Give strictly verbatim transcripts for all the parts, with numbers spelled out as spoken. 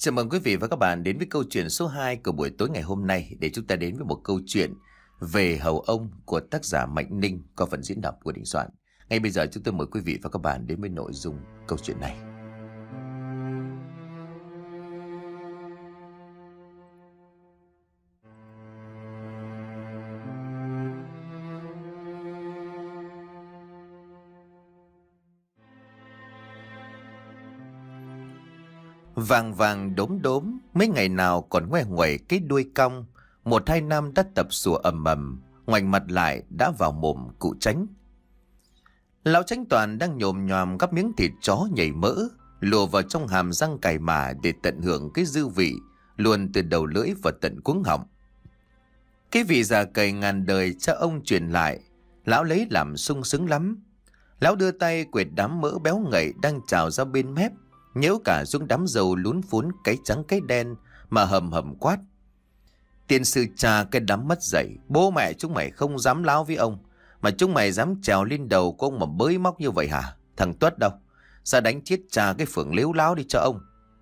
Chào mừng quý vị và các bạn đến với câu chuyện số hai của buổi tối ngày hôm nay, để chúng ta đến với một câu chuyện về Hầu Ông của tác giả Mạnh Ninh qua phần diễn đọc của Đình Soạn. Ngay bây giờ chúng tôi mời quý vị và các bạn đến với nội dung câu chuyện này. Vàng vàng đốm đốm, mấy ngày nào còn ngoe nguẩy cái đuôi cong, một hai năm đã tập sủa ầm ầm, ngoảnh mặt lại đã vào mồm cụ Chánh. Lão Chánh Toàn đang nhồm nhòm gắp miếng thịt chó nhảy mỡ, lùa vào trong hàm răng cày mà để tận hưởng cái dư vị luôn từ đầu lưỡi vào tận cuống họng. Cái vị già cày ngàn đời cha ông truyền lại, lão lấy làm sung sướng lắm. Lão đưa tay quệt đám mỡ béo ngậy đang trào ra bên mép, nhếu cả xuống đám dầu lún phún cái trắng cái đen mà hầm hầm quát: "Tiên sư cha cái đám mất dạy, bố mẹ chúng mày không dám láo với ông, mà chúng mày dám trèo lên đầu của ông mà bới móc như vậy hả? Thằng Tuất đâu? Ra đánh chết cha cái phượng lếu láo đi cho ông."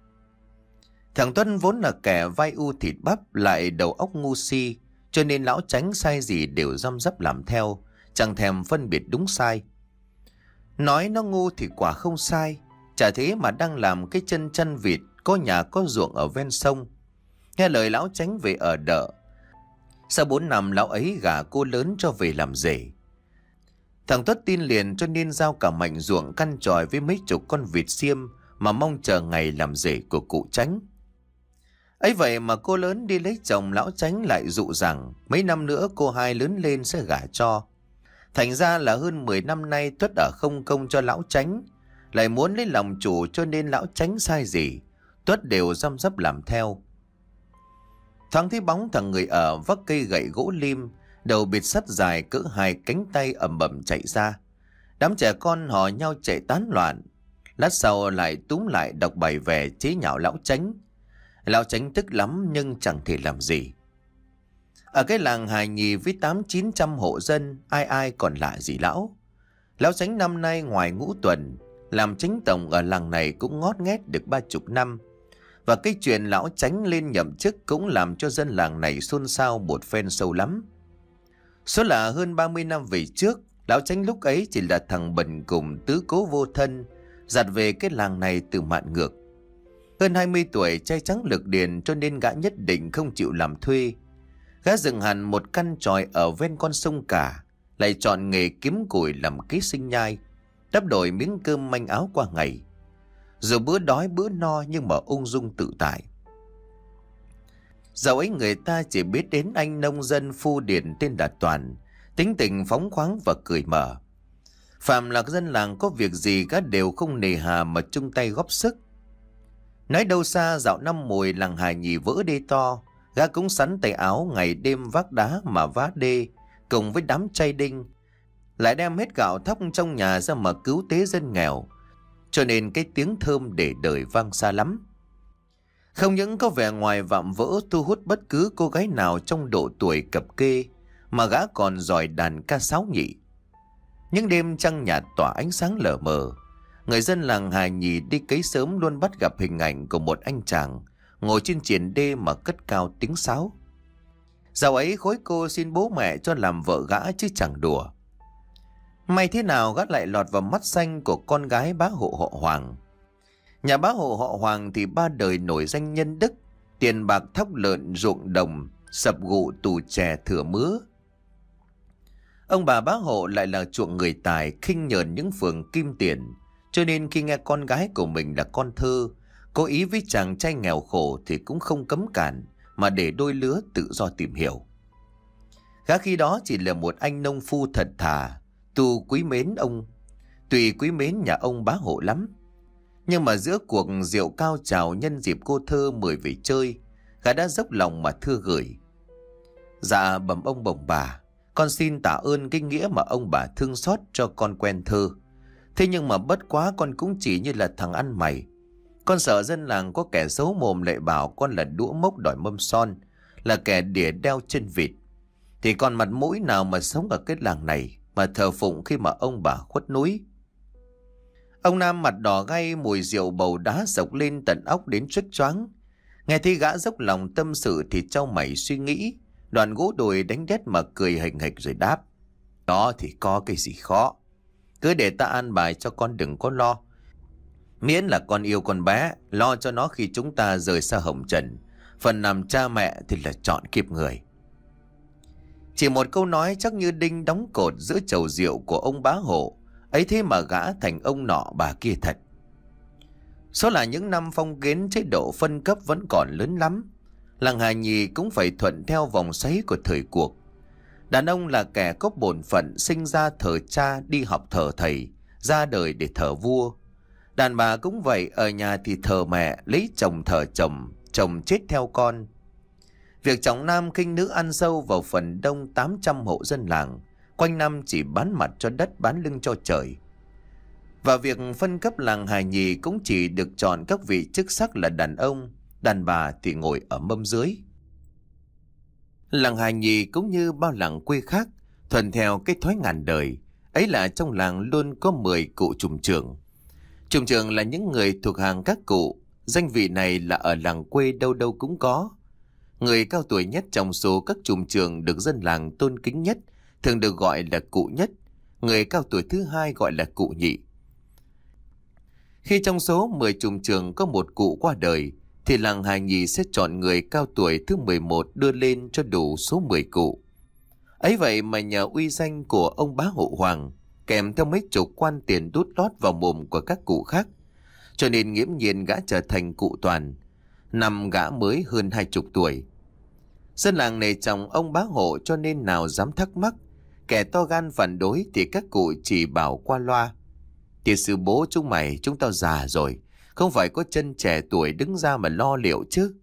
Thằng Tuất vốn là kẻ vai u thịt bắp, lại đầu óc ngu si, cho nên lão Chánh sai gì đều răm rắp làm theo, chẳng thèm phân biệt đúng sai. Nói nó ngu thì quả không sai, chả thế mà đang làm cái chân chăn vịt, có nhà có ruộng ở ven sông. Nghe lời lão Chánh về ở đợ. Sau bốn năm lão ấy gả cô lớn cho về làm rể. Thằng Tuất tin liền, cho nên giao cả mảnh ruộng căn tròi với mấy chục con vịt xiêm mà mong chờ ngày làm rể của cụ Chánh. Ấy vậy mà cô lớn đi lấy chồng, lão Chánh lại dụ rằng mấy năm nữa cô hai lớn lên sẽ gả cho. Thành ra là hơn mười năm nay Tuất ở không công cho lão Chánh, lại muốn lấy lòng chủ, cho nên lão Chánh sai gì Tuất đều răm rắp làm theo. Thoáng thấy bóng thằng người ở vác cây gậy gỗ lim, đầu bịt sắt dài cỡ hai cánh tay ầm ầm chạy ra. Đám trẻ con hò nhau chạy tán loạn. Lát sau lại túm lại đọc bài về chế nhạo lão Chánh. Lão Chánh tức lắm nhưng chẳng thể làm gì. Ở cái làng Hài Nhì với tám chín trăm hộ dân, ai ai còn lạ gì lão. Lão Chánh năm nay ngoài ngũ tuần, làm chính tổng ở làng này cũng ngót nghét được ba chục năm. Và cái chuyện lão Chánh lên nhậm chức cũng làm cho dân làng này xôn xao một phen sâu lắm. Số là hơn ba mươi năm về trước, lão Chánh lúc ấy chỉ là thằng bần cùng tứ cố vô thân, giặt về cái làng này từ mạn ngược. Hơn hai mươi tuổi, trai trắng lực điền, cho nên gã nhất định không chịu làm thuê. Gã dựng hẳn một căn tròi ở ven con sông cả, lại chọn nghề kiếm củi làm kế sinh nhai, đắp đổi miếng cơm manh áo qua ngày. Dù bữa đói bữa no nhưng mà ung dung tự tại. Dạo ấy người ta chỉ biết đến anh nông dân phu điển tên là Toàn, tính tình phóng khoáng và cười mở. Phạm là dân làng có việc gì gã đều không nề hà mà chung tay góp sức. Nói đâu xa, dạo năm mùi làng Hài Nhì vỡ đê to, gã cũng sắn tay áo ngày đêm vác đá mà vá đê, cùng với đám trai đinh, lại đem hết gạo thóc trong nhà ra mà cứu tế dân nghèo, cho nên cái tiếng thơm để đời vang xa lắm. Không những có vẻ ngoài vạm vỡ thu hút bất cứ cô gái nào trong độ tuổi cập kê, mà gã còn giỏi đàn ca sáo nhị. Những đêm trăng nhạt tỏa ánh sáng lờ mờ, người dân làng Hài Nhì đi cấy sớm luôn bắt gặp hình ảnh của một anh chàng ngồi trên triền đê mà cất cao tiếng sáo. Dạo ấy khối cô xin bố mẹ cho làm vợ gã chứ chẳng đùa. May thế nào gã lại lọt vào mắt xanh của con gái bá hộ họ Hoàng. Nhà bá hộ họ Hoàng thì ba đời nổi danh nhân đức, tiền bạc thóc lợn ruộng đồng, sập gụ tù chè thừa mứa. Ông bà bá hộ lại là chuộng người tài, khinh nhờn những phường kim tiền, cho nên khi nghe con gái của mình là con thơ, có ý với chàng trai nghèo khổ thì cũng không cấm cản, mà để đôi lứa tự do tìm hiểu. Gã khi đó chỉ là một anh nông phu thật thà, tu quý mến ông, tùy quý mến nhà ông bá hộ lắm. Nhưng mà giữa cuộc rượu cao trào nhân dịp cô thơ mời về chơi, gã đã dốc lòng mà thưa gửi: "Dạ bẩm ông bẩm bà, con xin tạ ơn cái nghĩa mà ông bà thương xót cho con quen thơ. Thế nhưng mà bất quá con cũng chỉ như là thằng ăn mày. Con sợ dân làng có kẻ xấu mồm lại bảo con là đũa mốc đòi mâm son, là kẻ đỉa đeo chân vịt. Thì còn mặt mũi nào mà sống ở cái làng này mà thờ phụng khi mà ông bà khuất núi." Ông Nam mặt đỏ gay, mùi rượu bầu đá sộc lên tận óc đến choáng choáng. Nghe thấy gã dốc lòng tâm sự thì trao mày suy nghĩ. Đoàn gỗ đồi đánh đét mà cười hình hịch rồi đáp. Đó thì có cái gì khó. Cứ để ta an bài cho con, đừng có lo. Miễn là con yêu con bé, lo cho nó khi chúng ta rời xa hồng trần. Phần làm cha mẹ thì là chọn kiếp người. Chỉ một câu nói chắc như đinh đóng cột giữa chầu rượu của ông bá hộ. Ấy thế mà gã thành ông nọ bà kia thật. Số là những năm phong kiến chế độ phân cấp vẫn còn lớn lắm. Làng Hà Nhì cũng phải thuận theo vòng xoáy của thời cuộc. Đàn ông là kẻ có bổn phận sinh ra thờ cha, đi học thờ thầy, ra đời để thờ vua. Đàn bà cũng vậy, ở nhà thì thờ mẹ, lấy chồng thờ chồng, chồng chết theo con. Việc trọng nam khinh nữ ăn sâu vào phần đông tám trăm hộ dân làng, quanh năm chỉ bán mặt cho đất bán lưng cho trời. Và việc phân cấp làng Hà Nhì cũng chỉ được chọn các vị chức sắc là đàn ông, đàn bà thì ngồi ở mâm dưới. Làng Hà Nhì cũng như bao làng quê khác, thuần theo cái thói ngàn đời, ấy là trong làng luôn có mười cụ trùm trưởng. Trùm trưởng là những người thuộc hàng các cụ, danh vị này là ở làng quê đâu đâu cũng có. Người cao tuổi nhất trong số các trùm trưởng được dân làng tôn kính nhất, thường được gọi là cụ nhất, người cao tuổi thứ hai gọi là cụ nhị. Khi trong số mười trùm trưởng có một cụ qua đời, thì làng Hà Nhì sẽ chọn người cao tuổi thứ mười một đưa lên cho đủ số mười cụ. Ấy vậy mà nhờ uy danh của ông bá hộ Hoàng, kèm theo mấy chục quan tiền đút lót vào mồm của các cụ khác, cho nên nghiễm nhiên gã trở thành cụ toàn. Năm gã mới hơn hai chục tuổi. Dân làng này chồng ông bá hộ cho nên nào dám thắc mắc. Kẻ to gan phản đối thì các cụ chỉ bảo qua loa. Thì sư bố chúng mày, chúng tao già rồi, không phải có chân trẻ tuổi đứng ra mà lo liệu chứ.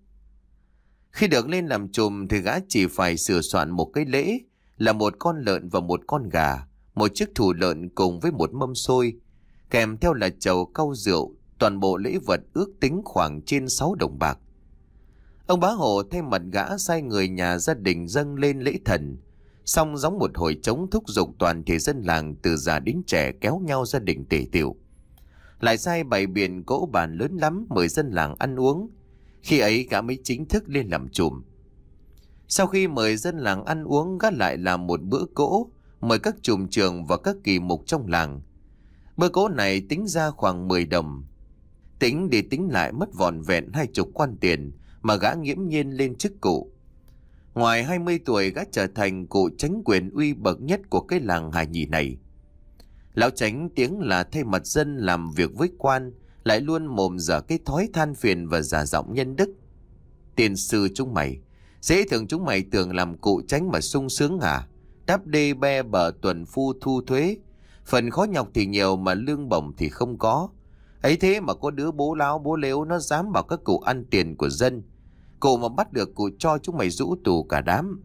Khi được lên làm trùm thì gã chỉ phải sửa soạn một cái lễ, là một con lợn và một con gà, một chiếc thù lợn cùng với một mâm xôi, kèm theo là chầu cau rượu. Toàn bộ lễ vật ước tính khoảng trên sáu đồng bạc. Ông bá hộ thay mặt gã sai người nhà gia đình dâng lên lễ thần, xong gióng một hồi trống thúc giục toàn thể dân làng từ già đến trẻ kéo nhau gia đình tề tựu. Lại sai bày biện cỗ bàn lớn lắm mời dân làng ăn uống. Khi ấy gã mới chính thức lên làm trùm. Sau khi mời dân làng ăn uống, gã lại làm một bữa cỗ, mời các trùm trưởng và các kỳ mục trong làng. Bữa cỗ này tính ra khoảng mười đồng. Tính đi tính lại mất vòn vẹn hai chục quan tiền mà gã nghiễm nhiên lên chức cụ. Ngoài hai mươi tuổi, gã trở thành cụ chánh quyền uy bậc nhất của cái làng Hà Nhì này. Lão chánh tiếng là thay mặt dân làm việc với quan, lại luôn mồm dở cái thói than phiền và giả giọng nhân đức. Tiền sư chúng mày, dễ thường chúng mày tưởng làm cụ chánh mà sung sướng hả? Đáp đê be bờ tuần phu thu thuế, phần khó nhọc thì nhiều mà lương bổng thì không có. Ấy thế mà có đứa bố láo bố lếu nó dám bảo các cụ ăn tiền của dân. Cụ mà bắt được cụ cho chúng mày rũ tù cả đám.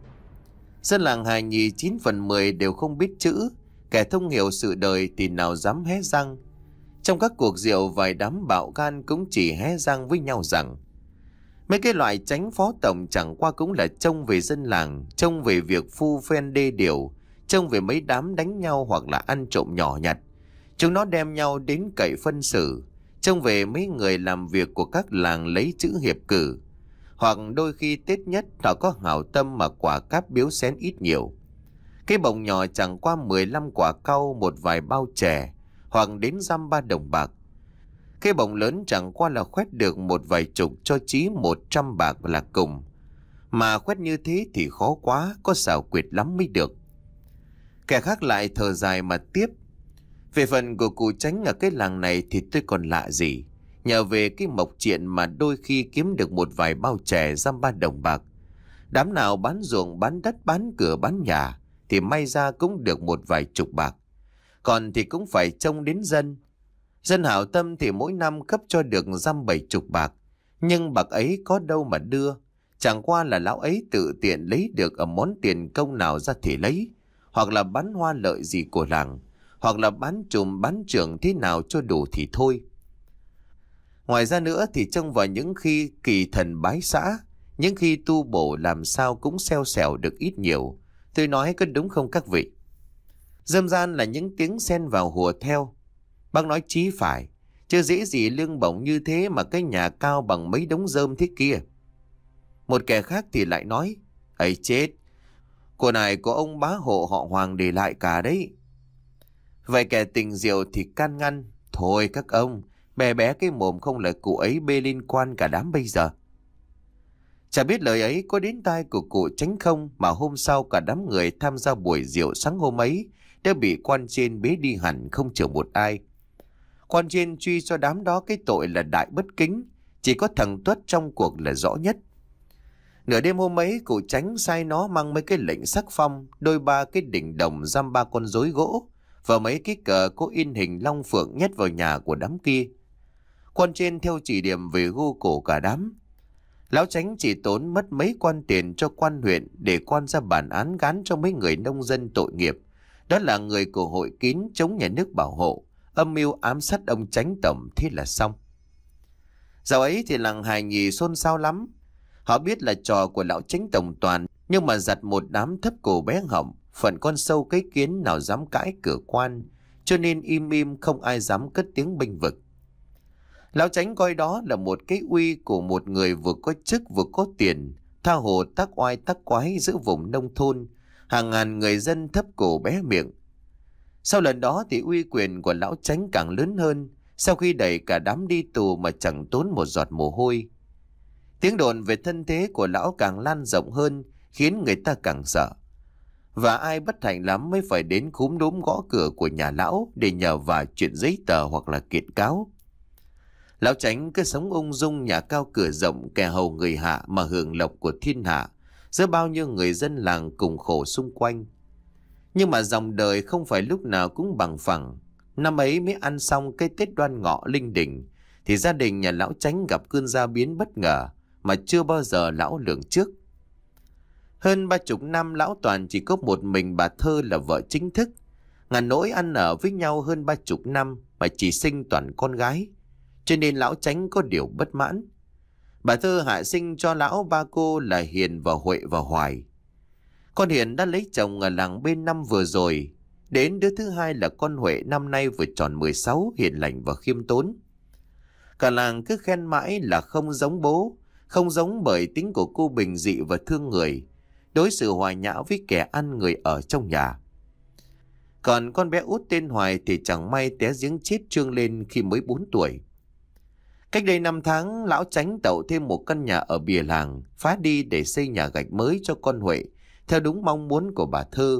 Dân làng Hà Nhì chín phần mười đều không biết chữ, kẻ thông hiểu sự đời thì nào dám hé răng. Trong các cuộc rượu, vài đám bạo gan cũng chỉ hé răng với nhau rằng mấy cái loại chánh phó tổng chẳng qua cũng là trông về dân làng, trông về việc phu phen đê điều, trông về mấy đám đánh nhau hoặc là ăn trộm nhỏ nhặt. Chúng nó đem nhau đến cậy phân xử, trông về mấy người làm việc của các làng lấy chữ hiệp cử, hoặc đôi khi Tết nhất họ có hảo tâm mà quả cáp biếu xén ít nhiều. Cái bồng nhỏ chẳng qua mười lăm quả cau, một vài bao chè, hoặc đến dăm ba đồng bạc. Cái bồng lớn chẳng qua là khoét được một vài chục cho chí một trăm bạc là cùng. Mà khoét như thế thì khó quá, có xảo quyệt lắm mới được. Kẻ khác lại thở dài mà tiếp. Về phần của cụ chánh ở cái làng này thì tôi còn lạ gì. Nhờ về cái mộc chuyện mà đôi khi kiếm được một vài bao chè dăm ba đồng bạc. Đám nào bán ruộng, bán đất, bán cửa, bán nhà thì may ra cũng được một vài chục bạc. Còn thì cũng phải trông đến dân. Dân hảo tâm thì mỗi năm cấp cho được dăm bảy chục bạc. Nhưng bạc ấy có đâu mà đưa. Chẳng qua là lão ấy tự tiện lấy được ở món tiền công nào ra thì lấy. Hoặc là bán hoa lợi gì của làng. Hoặc là bán trùm bán trưởng thế nào cho đủ thì thôi. Ngoài ra nữa thì trông vào những khi kỳ thần bái xã, những khi tu bổ làm sao cũng xeo xẻo được ít nhiều. Tôi nói có đúng không các vị? Dâm gian là những tiếng xen vào hùa theo. Bác nói chí phải. Chưa dễ gì lương bổng như thế mà cái nhà cao bằng mấy đống rơm thế kia. Một kẻ khác thì lại nói, ấy chết, của này của ông bá hộ họ Hoàng để lại cả đấy. Vậy kẻ tình rượu thì can ngăn, thôi các ông, bé bé cái mồm không là cụ ấy bê liên quan cả đám bây giờ. Chả biết lời ấy có đến tai của cụ Chánh không mà hôm sau cả đám người tham gia buổi rượu sáng hôm ấy đã bị quan trên bế đi hẳn không chừa một ai. Quan trên truy cho đám đó cái tội là đại bất kính, chỉ có thằng Tuất trong cuộc là rõ nhất. Nửa đêm hôm ấy cụ Chánh sai nó mang mấy cái lệnh sắc phong, đôi ba cái đỉnh đồng giam ba con rối gỗ và mấy cái cờ có in hình long phượng nhét vào nhà của đám kia. Quan trên theo chỉ điểm về gu cổ cả đám. Lão Chánh chỉ tốn mất mấy quan tiền cho quan huyện để quan ra bản án gán cho mấy người nông dân tội nghiệp. Đó là người của hội kín chống nhà nước bảo hộ, âm mưu ám sát ông Chánh tổng, thế là xong. Dạo ấy thì làng Hài Nhì xôn xao lắm. Họ biết là trò của lão Chánh tổng toàn, nhưng mà giặt một đám thấp cổ bé họng, phận con sâu cái kiến nào dám cãi cửa quan, cho nên im im không ai dám cất tiếng bênh vực. Lão Chánh coi đó là một cái uy của một người vừa có chức vừa có tiền, tha hồ tác oai tác quái giữa vùng nông thôn, hàng ngàn người dân thấp cổ bé miệng. Sau lần đó thì uy quyền của lão Chánh càng lớn hơn, sau khi đẩy cả đám đi tù mà chẳng tốn một giọt mồ hôi. Tiếng đồn về thân thế của lão càng lan rộng hơn, khiến người ta càng sợ. Và ai bất hạnh lắm mới phải đến khúm đốm gõ cửa của nhà lão để nhờ vả chuyện giấy tờ hoặc là kiện cáo. Lão Chánh cứ sống ung dung nhà cao cửa rộng, kẻ hầu người hạ mà hưởng lộc của thiên hạ, giữa bao nhiêu người dân làng cùng khổ xung quanh. Nhưng mà dòng đời không phải lúc nào cũng bằng phẳng. Năm ấy mới ăn xong cái Tết Đoan Ngọ linh đình, thì gia đình nhà lão Chánh gặp cơn gia biến bất ngờ mà chưa bao giờ lão lường trước. Hơn ba chục năm lão Toàn chỉ có một mình bà Thơ là vợ chính thức. Ngàn nỗi ăn ở với nhau hơn ba chục năm mà chỉ sinh toàn con gái, cho nên lão Chánh có điều bất mãn. Bà Thơ hạ sinh cho lão ba cô là Hiền và Huệ và Hoài. Con Hiền đã lấy chồng ở làng bên năm vừa rồi. Đến đứa thứ hai là con Huệ năm nay vừa tròn mười sáu, hiền lành và khiêm tốn. Cả làng cứ khen mãi là không giống bố, không giống bởi tính của cô bình dị và thương người, đối xử hòa nhã với kẻ ăn người ở trong nhà. Còn con bé út tên Hoài thì chẳng may té giếng chết trương lên khi mới bốn tuổi. Cách đây năm tháng, lão Chánh tậu thêm một căn nhà ở bìa làng, phá đi để xây nhà gạch mới cho con Huệ, theo đúng mong muốn của bà Thơ.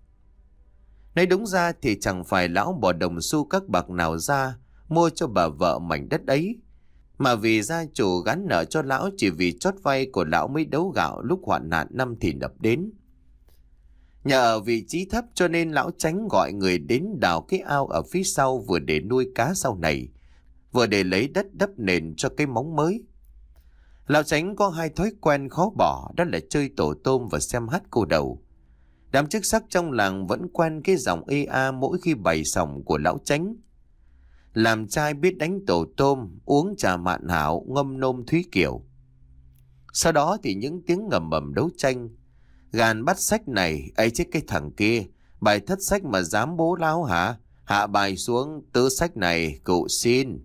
Nói đúng ra thì chẳng phải lão bỏ đồng xu các bạc nào ra mua cho bà vợ mảnh đất ấy, mà vì gia chủ gán nợ cho lão chỉ vì chót vay của lão mới đấu gạo lúc hoạn nạn năm Thìn ập đến. Nhà ở vị trí thấp cho nên lão Chánh gọi người đến đào cái ao ở phía sau, vừa để nuôi cá sau này, vừa để lấy đất đắp nền cho cái móng mới. Lão Chánh có hai thói quen khó bỏ, đó là chơi tổ tôm và xem hát cô đầu. Đám chức sắc trong làng vẫn quen cái giọng ê a mỗi khi bày sòng của lão Chánh. Làm trai biết đánh tổ tôm, uống trà mạn hảo, ngâm nôm thúy kiểu. Sau đó thì những tiếng ngầm mầm đấu tranh. Gàn bắt sách này, ấy chứ cái thằng kia, bài thất sách mà dám bố láo hả? Hạ bài xuống, tứ sách này, cụ xin.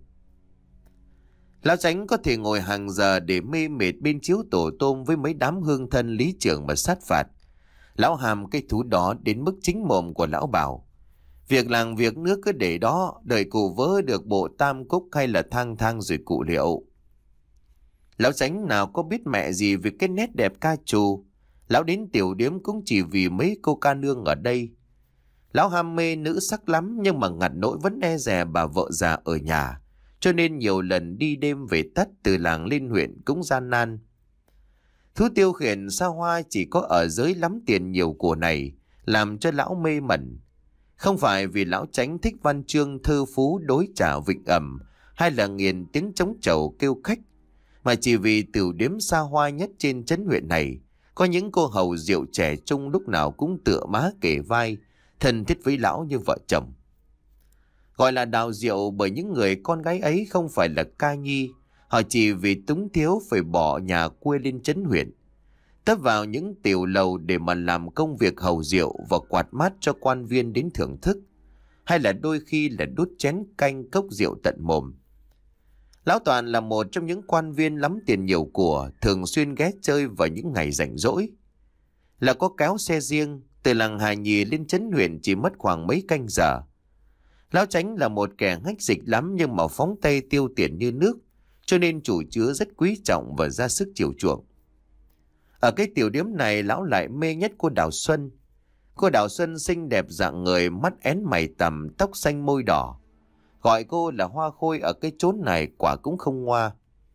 Lão Chánh có thể ngồi hàng giờ để mê mệt bên chiếu tổ tôm với mấy đám hương thân lý trưởng mà sát phạt. Lão hàm cái thú đó đến mức chính mồm của lão bảo: việc làng việc nước cứ để đó, đợi cụ vớ được bộ tam cúc hay là thang thang rồi cụ liệu. Lão Chánh nào có biết mẹ gì về cái nét đẹp ca trù. Lão đến tiểu điếm cũng chỉ vì mấy cô ca nương ở đây. Lão ham mê nữ sắc lắm, nhưng mà ngặt nỗi vẫn e dè bà vợ già ở nhà, cho nên nhiều lần đi đêm về tắt từ làng lên huyện cũng gian nan. Thú tiêu khiển xa hoa chỉ có ở giới lắm tiền nhiều của này làm cho lão mê mẩn. Không phải vì lão Chánh thích văn chương thơ phú đối trả vịnh ẩm hay là nghiền tiếng trống trầu kêu khách, mà chỉ vì tiểu điếm xa hoa nhất trên trấn huyện này có những cô hầu rượu trẻ trung lúc nào cũng tựa má kề vai, thân thiết với lão như vợ chồng. Gọi là đào rượu bởi những người con gái ấy không phải là ca nhi, họ chỉ vì túng thiếu phải bỏ nhà quê lên trấn huyện, tấp vào những tiểu lầu để mà làm công việc hầu rượu và quạt mát cho quan viên đến thưởng thức, hay là đôi khi là đút chén canh cốc rượu tận mồm. Lão Toàn là một trong những quan viên lắm tiền nhiều của, thường xuyên ghé chơi vào những ngày rảnh rỗi. Là có kéo xe riêng, từ làng Hà Nhì lên trấn huyện chỉ mất khoảng mấy canh giờ. Lão Chánh là một kẻ hách dịch lắm nhưng mà phóng tay tiêu tiền như nước, cho nên chủ chứa rất quý trọng và ra sức chiều chuộng. Ở cái tiểu điếm này, lão lại mê nhất cô Đào Xuân. Cô Đào Xuân xinh đẹp dạng người, mắt én mày tằm, tóc xanh môi đỏ. Gọi cô là hoa khôi ở cái chốn này quả cũng không ngoa.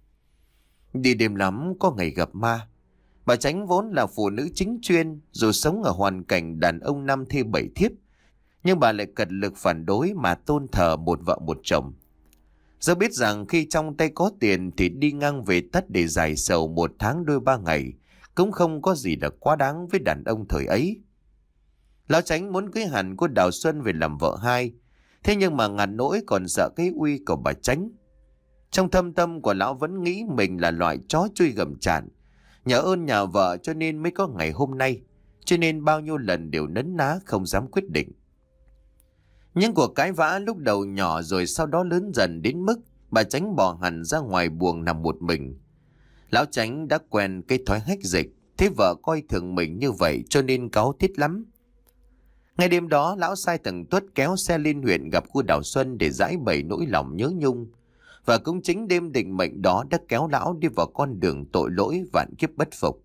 Đi đêm lắm có ngày gặp ma. Bà Chánh vốn là phụ nữ chính chuyên, dù sống ở hoàn cảnh đàn ông năm thê bảy thiếp, nhưng bà lại cật lực phản đối mà tôn thờ một vợ một chồng. Do biết rằng khi trong tay có tiền thì đi ngang về Tất để giải sầu một tháng đôi ba ngày cũng không có gì là quá đáng với đàn ông thời ấy. Lão Chánh muốn cưới hẳn cô Đào Xuân về làm vợ hai, thế nhưng mà ngặt nỗi còn sợ cái uy của bà Chánh. Trong thâm tâm của lão vẫn nghĩ mình là loại chó chui gầm chạn, nhờ ơn nhà vợ cho nên mới có ngày hôm nay, cho nên bao nhiêu lần đều nấn ná không dám quyết định. Nhưng cuộc cãi vã lúc đầu nhỏ rồi sau đó lớn dần đến mức bà Chánh bỏ hẳn ra ngoài buồng nằm một mình. Lão Chánh đã quen cái thói hách dịch, thế vợ coi thường mình như vậy cho nên cáu thít lắm. Ngay đêm đó, lão sai thằng Tuất kéo xe lên huyện gặp cô Đào Xuân để giải bày nỗi lòng nhớ nhung. Và cũng chính đêm định mệnh đó đã kéo lão đi vào con đường tội lỗi vạn kiếp bất phục.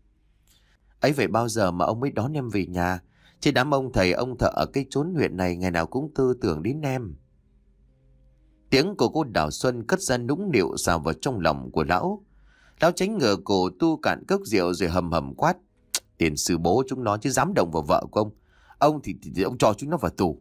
Ấy vậy bao giờ mà ông mới đón em về nhà? Chứ đám ông thầy ông thợ ở cái chốn huyện này ngày nào cũng tư tưởng đến em. Tiếng của cô Đào Xuân cất ra nũng nịu xào vào trong lòng của lão. Lão Chánh ngửa cổ tu cạn cốc rượu rồi hầm hầm quát. Tiền sư bố chúng nó chứ dám động vào vợ của ông. Ông thì, thì, thì ông cho chúng nó vào tù.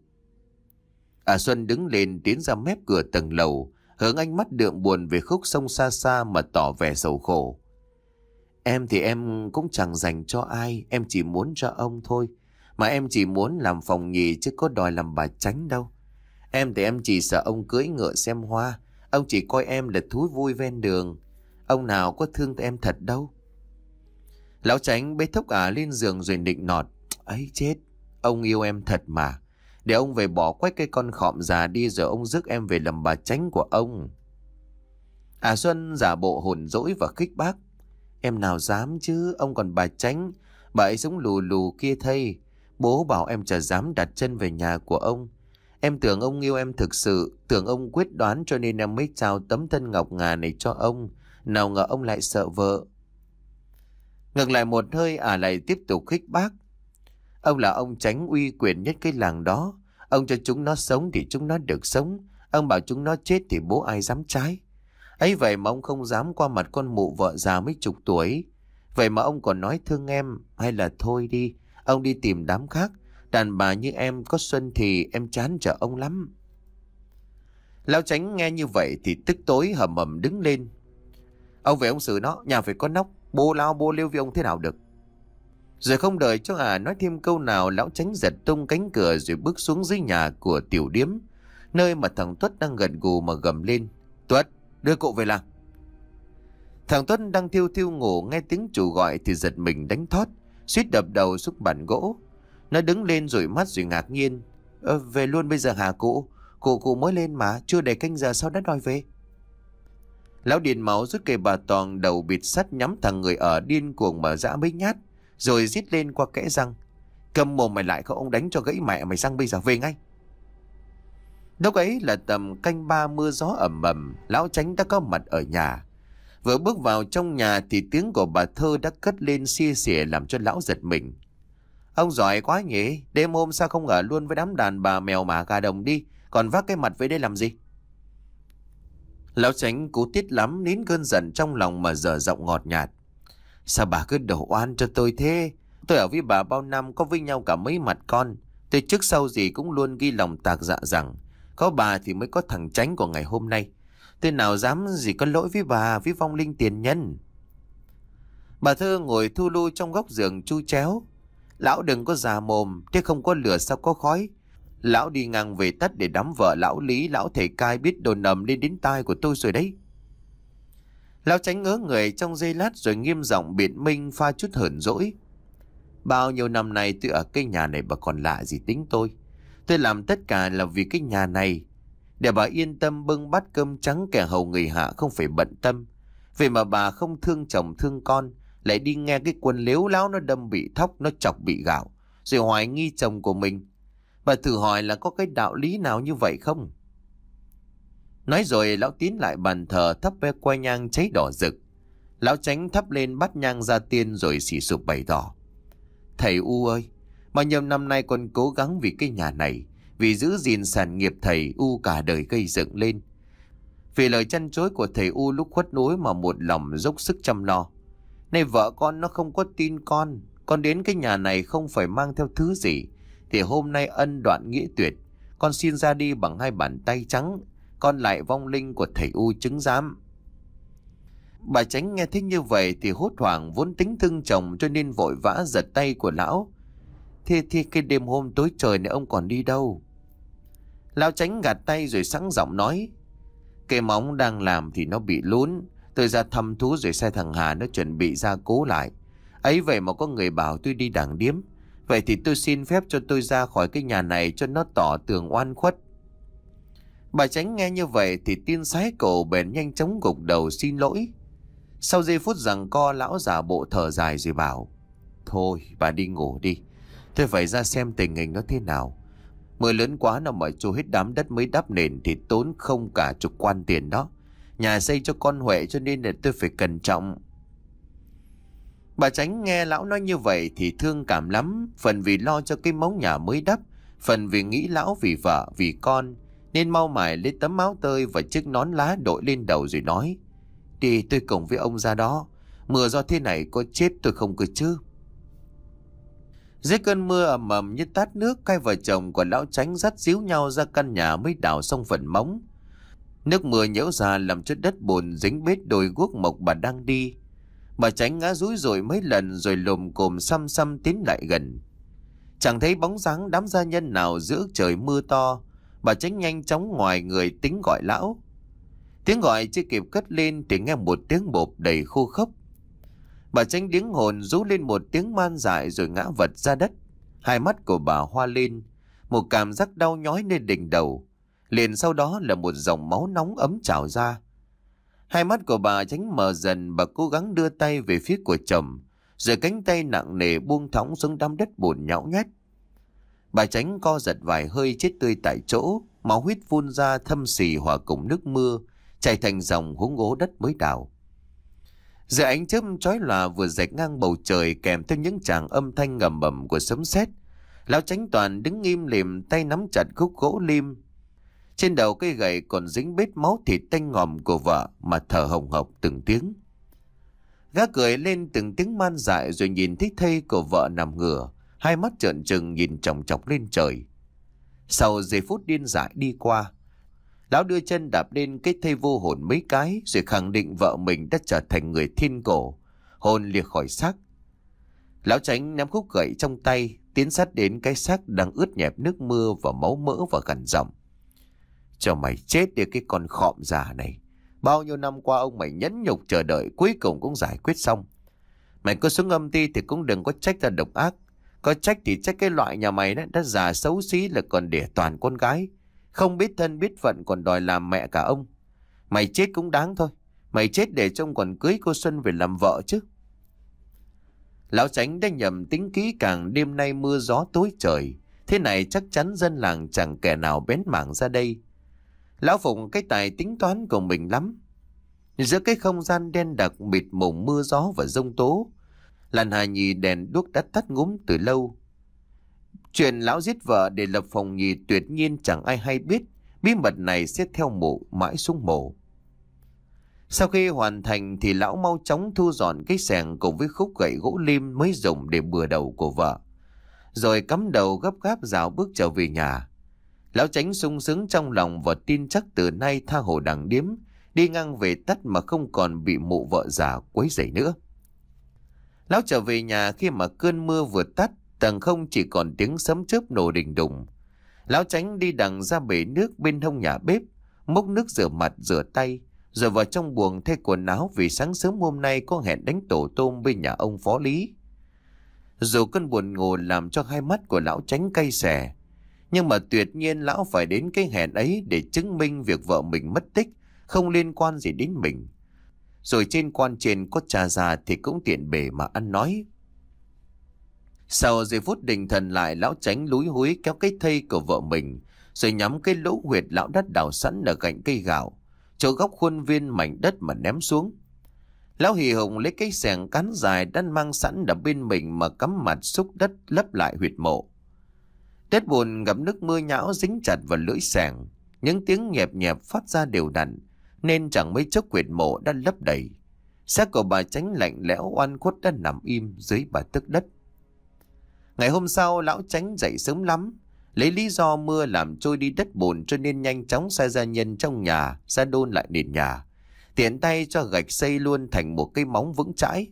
À Xuân đứng lên tiến ra mép cửa tầng lầu, hướng ánh mắt đượm buồn về khúc sông xa xa mà tỏ vẻ sầu khổ. Em thì em cũng chẳng dành cho ai, em chỉ muốn cho ông thôi. Mà em chỉ muốn làm phòng nhì chứ có đòi làm bà Chánh đâu. Em thì em chỉ sợ ông cưỡi ngựa xem hoa, ông chỉ coi em là thú vui ven đường. Ông nào có thương em thật đâu. Lão Chánh bế thốc ả lên giường rồi nịnh nọt. Ấy chết, ông yêu em thật mà. Để ông về bỏ quách cái con khọm già đi rồi ông rước em về làm bà Chánh của ông. À Xuân giả bộ hồn dỗi và khích bác. Em nào dám chứ, ông còn bà Chánh, bà ấy sống lù lù kia thây. Bố bảo em chả dám đặt chân về nhà của ông. Em tưởng ông yêu em thực sự, tưởng ông quyết đoán cho nên em mới trao tấm thân ngọc ngà này cho ông. Nào ngờ ông lại sợ vợ. Ngừng lại một hơi ả lại tiếp tục khích bác. Ông là ông Chánh uy quyền nhất cái làng đó. Ông cho chúng nó sống thì chúng nó được sống. Ông bảo chúng nó chết thì bố ai dám trái. Ấy vậy mà ông không dám qua mặt con mụ vợ già mấy chục tuổi. Vậy mà ông còn nói thương em. Hay là thôi đi, ông đi tìm đám khác. Đàn bà như em có xuân thì em chán chờ ông lắm. Lão Chánh nghe như vậy thì tức tối hầm hầm đứng lên. Ông về ông xử nó, nhà phải có nóc. Bố lao bố lêu với ông thế nào được. Rồi không đợi cho à nói thêm câu nào, lão Chánh giật tung cánh cửa rồi bước xuống dưới nhà của tiểu điếm, nơi mà thằng Tuất đang gật gù mà gầm lên. Tuất, đưa cậu về làng. Thằng Tuất đang thiêu thiêu ngủ, nghe tiếng chủ gọi thì giật mình đánh thót, suýt đập đầu xuống bàn gỗ. Nó đứng lên rồi mắt rồi ngạc nhiên. Ờ, về luôn bây giờ hả cụ? Cụ cụ mới lên mà, chưa đầy canh giờ sao đã đòi về? Lão điền máu rút cây bà toàn đầu bịt sắt nhắm thằng người ở điên cuồng mà dã mấy nhát, rồi rít lên qua kẽ răng. Cầm mồm mày lại, không ông đánh cho gãy mẹ mày răng bây giờ, về ngay. Lúc ấy là tầm canh ba, mưa gió ẩm ẩm, lão Chánh đã có mặt ở nhà. Vừa bước vào trong nhà thì tiếng của bà Thơ đã cất lên xia xỉa làm cho lão giật mình. Ông giỏi quá nhỉ, đêm hôm sao không ở luôn với đám đàn bà mèo mả gà đồng đi, còn vác cái mặt với đây làm gì? Lão Chánh cố tiết lắm, nín cơn giận trong lòng mà dở giọng ngọt nhạt. Sao bà cứ đổ oan cho tôi thế? Tôi ở với bà bao năm, có với nhau cả mấy mặt con. Tôi trước sau gì cũng luôn ghi lòng tạc dạ rằng có bà thì mới có thằng Chánh của ngày hôm nay. Tôi nào dám gì có lỗi với bà, với vong linh tiền nhân. Bà Thơ ngồi thu lu trong góc giường chu chéo. Lão đừng có già mồm, thế không có lửa sao có khói. Lão đi ngang về Tất để đám vợ lão Lý, lão thầy cai biết đồn ầm lên đến tai của tôi rồi đấy. Lão Chánh ngớ người trong giây lát rồi nghiêm giọng biện minh pha chút hờn dỗi. Bao nhiêu năm nay tôi ở cái nhà này bà còn lạ gì tính tôi. Tôi làm tất cả là vì cái nhà này. để bà yên tâm bưng bát cơm trắng kẻ hầu người hạ không phải bận tâm. Vậy mà bà không thương chồng thương con, lại đi nghe cái quân lếu láo nó đâm bị thóc, nó chọc bị gạo, rồi hoài nghi chồng của mình. Bà thử hỏi là có cái đạo lý nào như vậy không? Nói rồi lão tiến lại bàn thờ thắp ve que nhang cháy đỏ rực. Lão Chánh thắp lên bát nhang ra tiên rồi xì sụp bày tỏ: Thầy U ơi, bao nhiêu năm nay con cố gắng vì cái nhà này, vì giữ gìn sản nghiệp thầy U cả đời gây dựng lên. Vì lời chăn chối của thầy U lúc khuất núi mà một lòng dốc sức chăm lo. Nay vợ con nó không có tin con, con đến cái nhà này không phải mang theo thứ gì, thì hôm nay ân đoạn nghĩa tuyệt, con xin ra đi bằng hai bàn tay trắng, con lại vong linh của thầy U chứng giám. Bà Chánh nghe thấy như vậy thì hốt hoảng, vốn tính thương chồng cho nên vội vã giật tay của lão. Thế thì cái đêm hôm tối trời này ông còn đi đâu? Lão Chánh gạt tay rồi sẵn giọng nói: Cái móng đang làm thì nó bị lún, tôi ra thăm thú rồi sai thằng Hà nó chuẩn bị gia cố lại. Ấy vậy mà có người bảo tôi đi đàng điếm, vậy thì tôi xin phép cho tôi ra khỏi cái nhà này cho nó tỏ tường oan khuất. Bà Chánh nghe như vậy thì tin sái cổ bèn nhanh chóng gục đầu xin lỗi. Sau giây phút giằng co, lão giả bộ thở dài rồi bảo: Thôi bà đi ngủ đi, tôi phải ra xem tình hình nó thế nào. Mưa lớn quá nó mà trôi hết đám đất mới đắp nền thì tốn không cả chục quan tiền đó. Nhà xây cho con Huệ cho nên là tôi phải cẩn trọng. Bà Chánh nghe lão nói như vậy thì thương cảm lắm, phần vì lo cho cái móng nhà mới đắp, phần vì nghĩ lão vì vợ vì con, nên mau mải lấy tấm áo tơi và chiếc nón lá đội lên đầu rồi nói: Đi tôi cùng với ông ra đó, mưa do thế này có chết tôi không cơ chứ. Dưới cơn mưa ầm ầm như tát nước, hai vợ chồng của lão Chánh dắt díu nhau ra căn nhà mới đào xong phần móng. Nước mưa nhễu ra làm cho đất bùn dính bết đồi guốc mộc bà đang đi. Bà Chánh ngã rúi rồi mấy lần rồi lồm cồm xăm xăm tiến lại gần. Chẳng thấy bóng dáng đám gia nhân nào giữa trời mưa to. Bà Chánh nhanh chóng ngoài người tính gọi lão. Tiếng gọi chưa kịp cất lên thì nghe một tiếng bộp đầy khô khốc. Bà Chánh điếng hồn rú lên một tiếng man dại rồi ngã vật ra đất. Hai mắt của bà hoa lên, một cảm giác đau nhói nơi đỉnh đầu. Liền sau đó là một dòng máu nóng ấm trào ra. Hai mắt của bà Chánh mở dần, bà cố gắng đưa tay về phía của chồng, rồi cánh tay nặng nề buông thõng xuống đám đất bùn nhão nhét. Bà Chánh co giật vài hơi chết tươi tại chỗ, máu huyết phun ra thâm xì hòa cùng nước mưa, chảy thành dòng húng gố đất mới đào. Giờ ánh chớp chói lòa vừa rạch ngang bầu trời kèm theo những tràng âm thanh ngầm ầm của sấm sét. Lão Chánh Toàn đứng im lìm, tay nắm chặt khúc gỗ lim. Trên đầu cây gậy còn dính bết máu thịt tanh ngòm của vợ mà thở hồng hộc từng tiếng. Gã cười lên từng tiếng man dại rồi nhìn thấy thây của vợ nằm ngửa, hai mắt trợn trừng nhìn chòng chọc lên trời. Sau giây phút điên dại đi qua, lão đưa chân đạp lên cái thây vô hồn mấy cái rồi khẳng định vợ mình đã trở thành người thiên cổ, hồn liệt khỏi xác. Lão Chánh nắm khúc gậy trong tay tiến sát đến cái xác đang ướt nhẹp nước mưa và máu mỡ và gằn giọng: Cho mày chết đi cái con khọm già này. Bao nhiêu năm qua ông mày nhẫn nhục chờ đợi, cuối cùng cũng giải quyết xong. Mày có xuống âm ty thì cũng đừng có trách ta độc ác. Có trách thì trách cái loại nhà mày đó đã già xấu xí là còn đẻ toàn con gái, không biết thân biết phận còn đòi làm mẹ cả ông. Mày chết cũng đáng thôi. Mày chết để trông còn cưới cô Xuân về làm vợ chứ. Lão Chánh đã nhầm tính kỹ càng, đêm nay mưa gió tối trời, thế này chắc chắn dân làng chẳng kẻ nào bén mảng ra đây. Lão phụng cái tài tính toán của mình lắm. Giữa cái không gian đen đặc mịt mùng mưa gió và giông tố, làn hà nhì đèn đuốc đã tắt ngúm từ lâu. Chuyện lão giết vợ để lập phòng nhì tuyệt nhiên chẳng ai hay biết. Bí mật này sẽ theo mộ mãi xuống mộ. Sau khi hoàn thành thì lão mau chóng thu dọn cái xẻng cùng với khúc gậy gỗ lim mới dùng để bừa đầu của vợ, rồi cắm đầu gấp gáp rào bước trở về nhà. Lão Chánh sung sướng trong lòng và tin chắc từ nay tha hồ đằng điếm, đi ngang về tắt mà không còn bị mụ vợ già quấy rầy nữa. Lão trở về nhà khi mà cơn mưa vừa tắt, tầng không chỉ còn tiếng sấm chớp nổ đình đùng. Lão Chánh đi đằng ra bể nước bên hông nhà bếp, múc nước rửa mặt rửa tay, rồi vào trong buồng thay quần áo vì sáng sớm hôm nay có hẹn đánh tổ tôm bên nhà ông Phó Lý. Dù cơn buồn ngủ làm cho hai mắt của lão Chánh cay xè, Nhưng mà tuyệt nhiên lão phải đến cái hẹn ấy để chứng minh việc vợ mình mất tích không liên quan gì đến mình. Rồi trên quan trên có tra ra thì cũng tiện bề mà ăn nói. Sau giây phút định thần lại, lão Chánh lúi húi kéo cái thây của vợ mình, rồi nhắm cái lỗ huyệt lão đất đào sẵn ở cạnh cây gạo, chỗ góc khuôn viên mảnh đất mà ném xuống. Lão hì hùng lấy cái xẻng cán dài đang mang sẵn ở bên mình mà cắm mặt xúc đất lấp lại huyệt mộ. Đất bùn ngập nước mưa nhão dính chặt vào lưỡi xẻng, những tiếng nhẹp nhẹp phát ra đều đặn, nên chẳng mấy chốc huyệt mộ đã lấp đầy. Xác của bà Chánh lạnh lẽo oan khuất đã nằm im dưới bà tức đất. Ngày hôm sau, lão Chánh dậy sớm lắm, lấy lý do mưa làm trôi đi đất bùn cho nên nhanh chóng sai gia nhân trong nhà ra đôn lại nền nhà, tiện tay cho gạch xây luôn thành một cây móng vững chãi.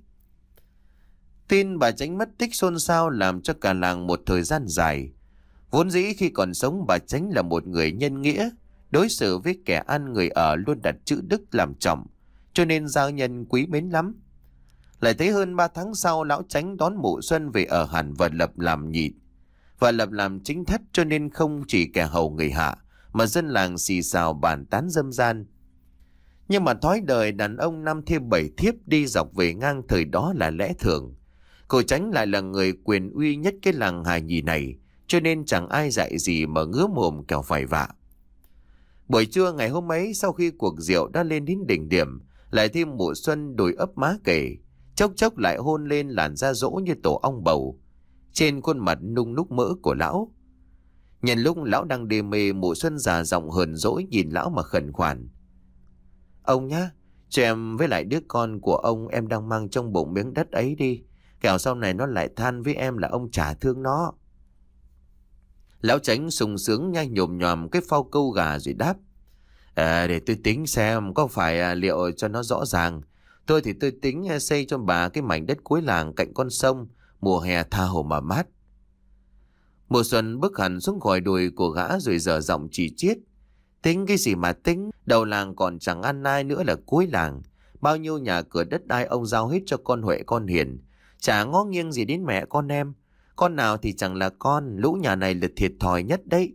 Tin bà Chánh mất tích xôn xao làm cho cả làng một thời gian dài. Vốn dĩ khi còn sống, bà Chánh là một người nhân nghĩa, đối xử với kẻ ăn người ở luôn đặt chữ đức làm trọng, cho nên giao nhân quý mến lắm. Lại thấy hơn ba tháng sau, lão Chánh đón mụ Xuân về ở hẳn và lập làm nhị và lập làm chính thất, cho nên không chỉ kẻ hầu người hạ mà dân làng xì xào bàn tán dâm gian. Nhưng mà thói đời đàn ông năm thêm bảy thiếp đi dọc về ngang thời đó là lẽ thường. Cô Chánh lại là người quyền uy nhất cái làng hài nhì này, cho nên chẳng ai dạy gì mà ngứa mồm kẻo phải vạ. Buổi trưa ngày hôm ấy, sau khi cuộc rượu đã lên đến đỉnh điểm, lại thêm mụ Xuân đùi ấp má kể, chốc chốc lại hôn lên làn da dỗ như tổ ong bầu trên khuôn mặt nung núc mỡ của lão. Nhân lúc lão đang đê mê, mụ Xuân già giọng hờn dỗi nhìn lão mà khẩn khoản: "Ông nhá, cho em với lại đứa con của ông em đang mang trong bụng miếng đất ấy đi, kẻo sau này nó lại than với em là ông chả thương nó." Lão Chánh sung sướng nhai nhồm nhòm cái phao câu gà rồi đáp: À, để tôi tính xem có phải à, liệu cho nó rõ ràng. Tôi thì tôi tính à, xây cho bà cái mảnh đất cuối làng cạnh con sông, mùa hè tha hồ mà mát. Mùa xuân bước hẳn xuống khỏi đùi của gã rồi dở giọng chỉ chiết: Tính cái gì mà tính, đầu làng còn chẳng ăn ai nữa là cuối làng. Bao nhiêu nhà cửa đất đai ông giao hết cho con Huệ con Hiền, chả ngó nghiêng gì đến mẹ con em. Con nào thì chẳng là con, lũ nhà này là thiệt thòi nhất đấy.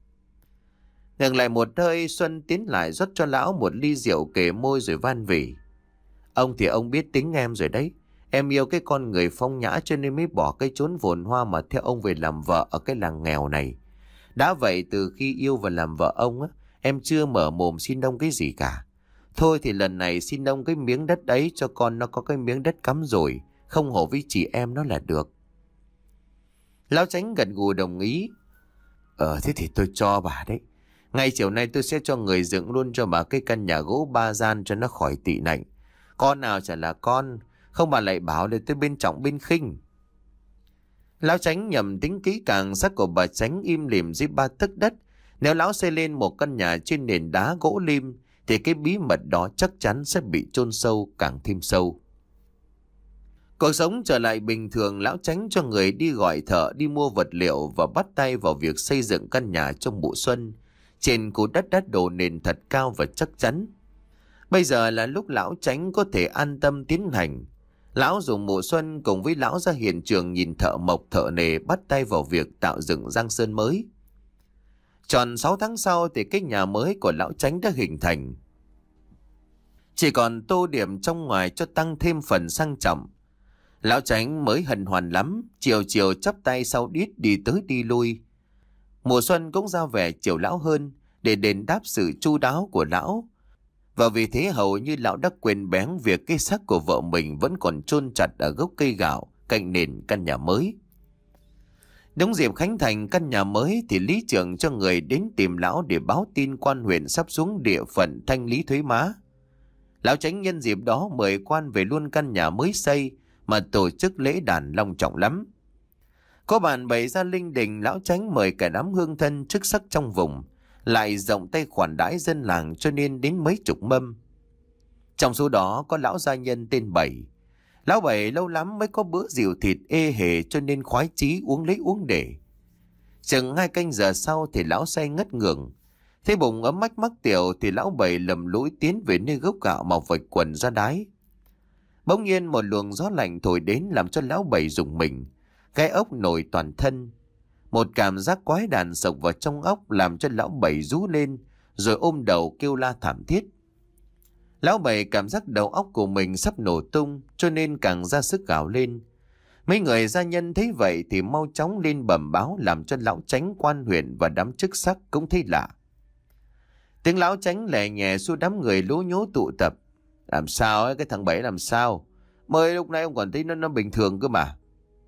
Ngừng lại một hơi, Xuân tiến lại rót cho lão một ly rượu kề môi rồi van vỉ: Ông thì ông biết tính em rồi đấy. Em yêu cái con người phong nhã cho nên mới bỏ cái chốn phồn hoa mà theo ông về làm vợ ở cái làng nghèo này. Đã vậy từ khi yêu và làm vợ ông á, em chưa mở mồm xin ông cái gì cả. Thôi thì lần này xin ông cái miếng đất ấy cho con nó có cái miếng đất cắm rồi, không hổ với chị em nó là được. Lão Chánh gật gù đồng ý: Ờ thế thì tôi cho bà đấy. Ngay chiều nay tôi sẽ cho người dựng luôn cho bà cái căn nhà gỗ ba gian cho nó khỏi tị nạnh. Con nào chả là con, không bà lại bảo để tôi bên trọng bên khinh. Lão Chánh nhầm tính kỹ càng, sắc của bà Chánh im lìm dưới ba tấc đất. Nếu lão xây lên một căn nhà trên nền đá gỗ lim thì cái bí mật đó chắc chắn sẽ bị chôn sâu càng thêm sâu. Cuộc sống trở lại bình thường, lão Chánh cho người đi gọi thợ, đi mua vật liệu và bắt tay vào việc xây dựng căn nhà trong mùa xuân trên khu đất đắt đổ nền thật cao và chắc chắn. Bây giờ là lúc lão Chánh có thể an tâm tiến hành. Lão dùng mùa xuân cùng với lão ra hiện trường nhìn thợ mộc thợ nề bắt tay vào việc tạo dựng giang sơn mới. Tròn sáu tháng sau thì cái nhà mới của lão Chánh đã hình thành. Chỉ còn tô điểm trong ngoài cho tăng thêm phần sang trọng. Lão Chánh mới hân hoan lắm, chiều chiều chắp tay sau đít đi tới đi lui. Mùa xuân cũng ra vẻ chiều lão hơn để đền đáp sự chu đáo của lão. Và vì thế hầu như lão đã quên bén việc cái xác của vợ mình vẫn còn chôn chặt ở gốc cây gạo cạnh nền căn nhà mới. Đúng dịp khánh thành căn nhà mới thì lý trưởng cho người đến tìm lão để báo tin quan huyện sắp xuống địa phận thanh lý thuế má. Lão Chánh nhân dịp đó mời quan về luôn căn nhà mới xây mà tổ chức lễ đàn long trọng lắm. Có bàn bày ra linh đình, lão Chánh mời cả đám hương thân chức sắc trong vùng, lại rộng tay khoản đãi dân làng cho nên đến mấy chục mâm. Trong số đó có lão gia nhân tên Bảy. Lão Bảy lâu lắm mới có bữa rượu thịt ê hề cho nên khoái chí uống lấy uống để. Chừng hai canh giờ sau thì lão say ngất ngưởng. Thấy bụng ấm mách mắc tiểu thì lão Bảy lầm lũi tiến về nơi gốc gạo mà vạch quần ra đái. Bỗng nhiên một luồng gió lạnh thổi đến làm cho lão Bảy rùng mình, gai ốc nổi toàn thân. Một cảm giác quái đản sộc vào trong óc làm cho lão Bảy rú lên, rồi ôm đầu kêu la thảm thiết. Lão Bảy cảm giác đầu óc của mình sắp nổ tung, cho nên càng ra sức gào lên. Mấy người gia nhân thấy vậy thì mau chóng lên bẩm báo, làm cho lão Chánh, quan huyện và đám chức sắc cũng thấy lạ. Tiếng lão Chánh lè nhẹ xua đám người lố nhố tụ tập. Làm sao ấy, cái thằng Bảy làm sao? Mới lúc này ông còn thấy nó, nó bình thường cơ mà.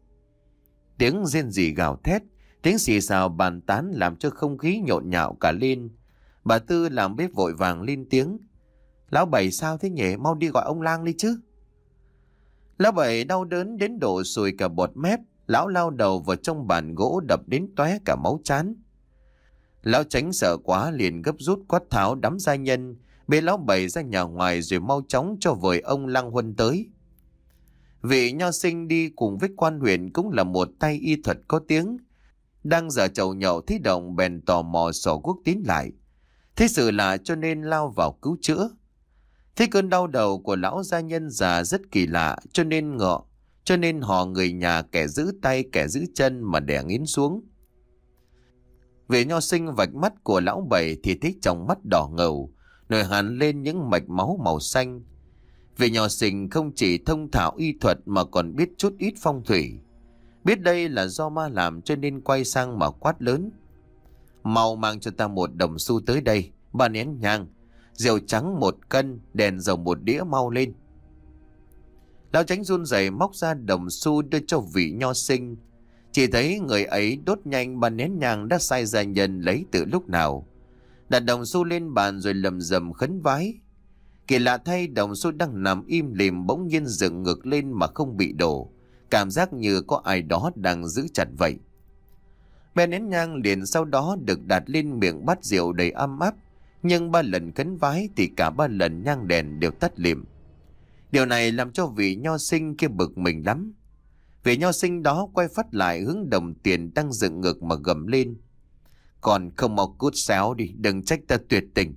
Tiếng rên rỉ gào thét, tiếng xì xào bàn tán làm cho không khí nhộn nhạo cả lên. Bà Tư làm bếp vội vàng lên tiếng. Lão Bảy sao thế nhỉ? Mau đi gọi ông Lang đi chứ. Lão Bảy đau đớn đến độ sùi cả bọt mép. Lão lao đầu vào trong bàn gỗ đập đến tóe cả máu chán. Lão Chánh sợ quá liền gấp rút quát tháo đám gia nhân, bê lão Bảy ra nhà ngoài rồi mau chóng cho vời ông Lăng Huân tới. Vị nho sinh đi cùng với quan huyện cũng là một tay y thuật có tiếng. Đang giờ chầu nhậu thấy động bèn tò mò xỏ guốc tiến lại. Thế sự lạ cho nên lao vào cứu chữa. Thế cơn đau đầu của lão gia nhân già rất kỳ lạ, cho nên ngọ, cho nên họ người nhà kẻ giữ tay kẻ giữ chân mà đè nghiến xuống. Vị nho sinh vạch mắt của lão Bảy thì thấy trong mắt đỏ ngầu, nổi hẳn lên những mạch máu màu xanh. Vị nho sinh không chỉ thông thạo y thuật mà còn biết chút ít phong thủy. Biết đây là do ma làm cho nên quay sang mà quát lớn. Mau mang cho ta một đồng xu tới đây, ba nén nhang, rượu trắng một cân, đèn dầu một đĩa, mau lên. Lão Chánh run rẩy móc ra đồng xu đưa cho vị nho sinh. Chỉ thấy người ấy đốt nhanh ba nén nhang đã sai gia nhân lấy từ lúc nào. Đặt đồng xu lên bàn rồi lầm rầm khấn vái. Kỳ lạ thay, đồng xu đang nằm im lìm bỗng nhiên dựng ngược lên mà không bị đổ. Cảm giác như có ai đó đang giữ chặt vậy. Ba nén nhang liền sau đó được đặt lên miệng bát rượu đầy ấm áp. Nhưng ba lần khấn vái thì cả ba lần nhang đèn đều tắt lịm. Điều này làm cho vị nho sinh kia bực mình lắm. Vị nho sinh đó quay phát lại hướng đồng tiền đang dựng ngực mà gầm lên. Còn không mau cút xéo đi, đừng trách ta tuyệt tình.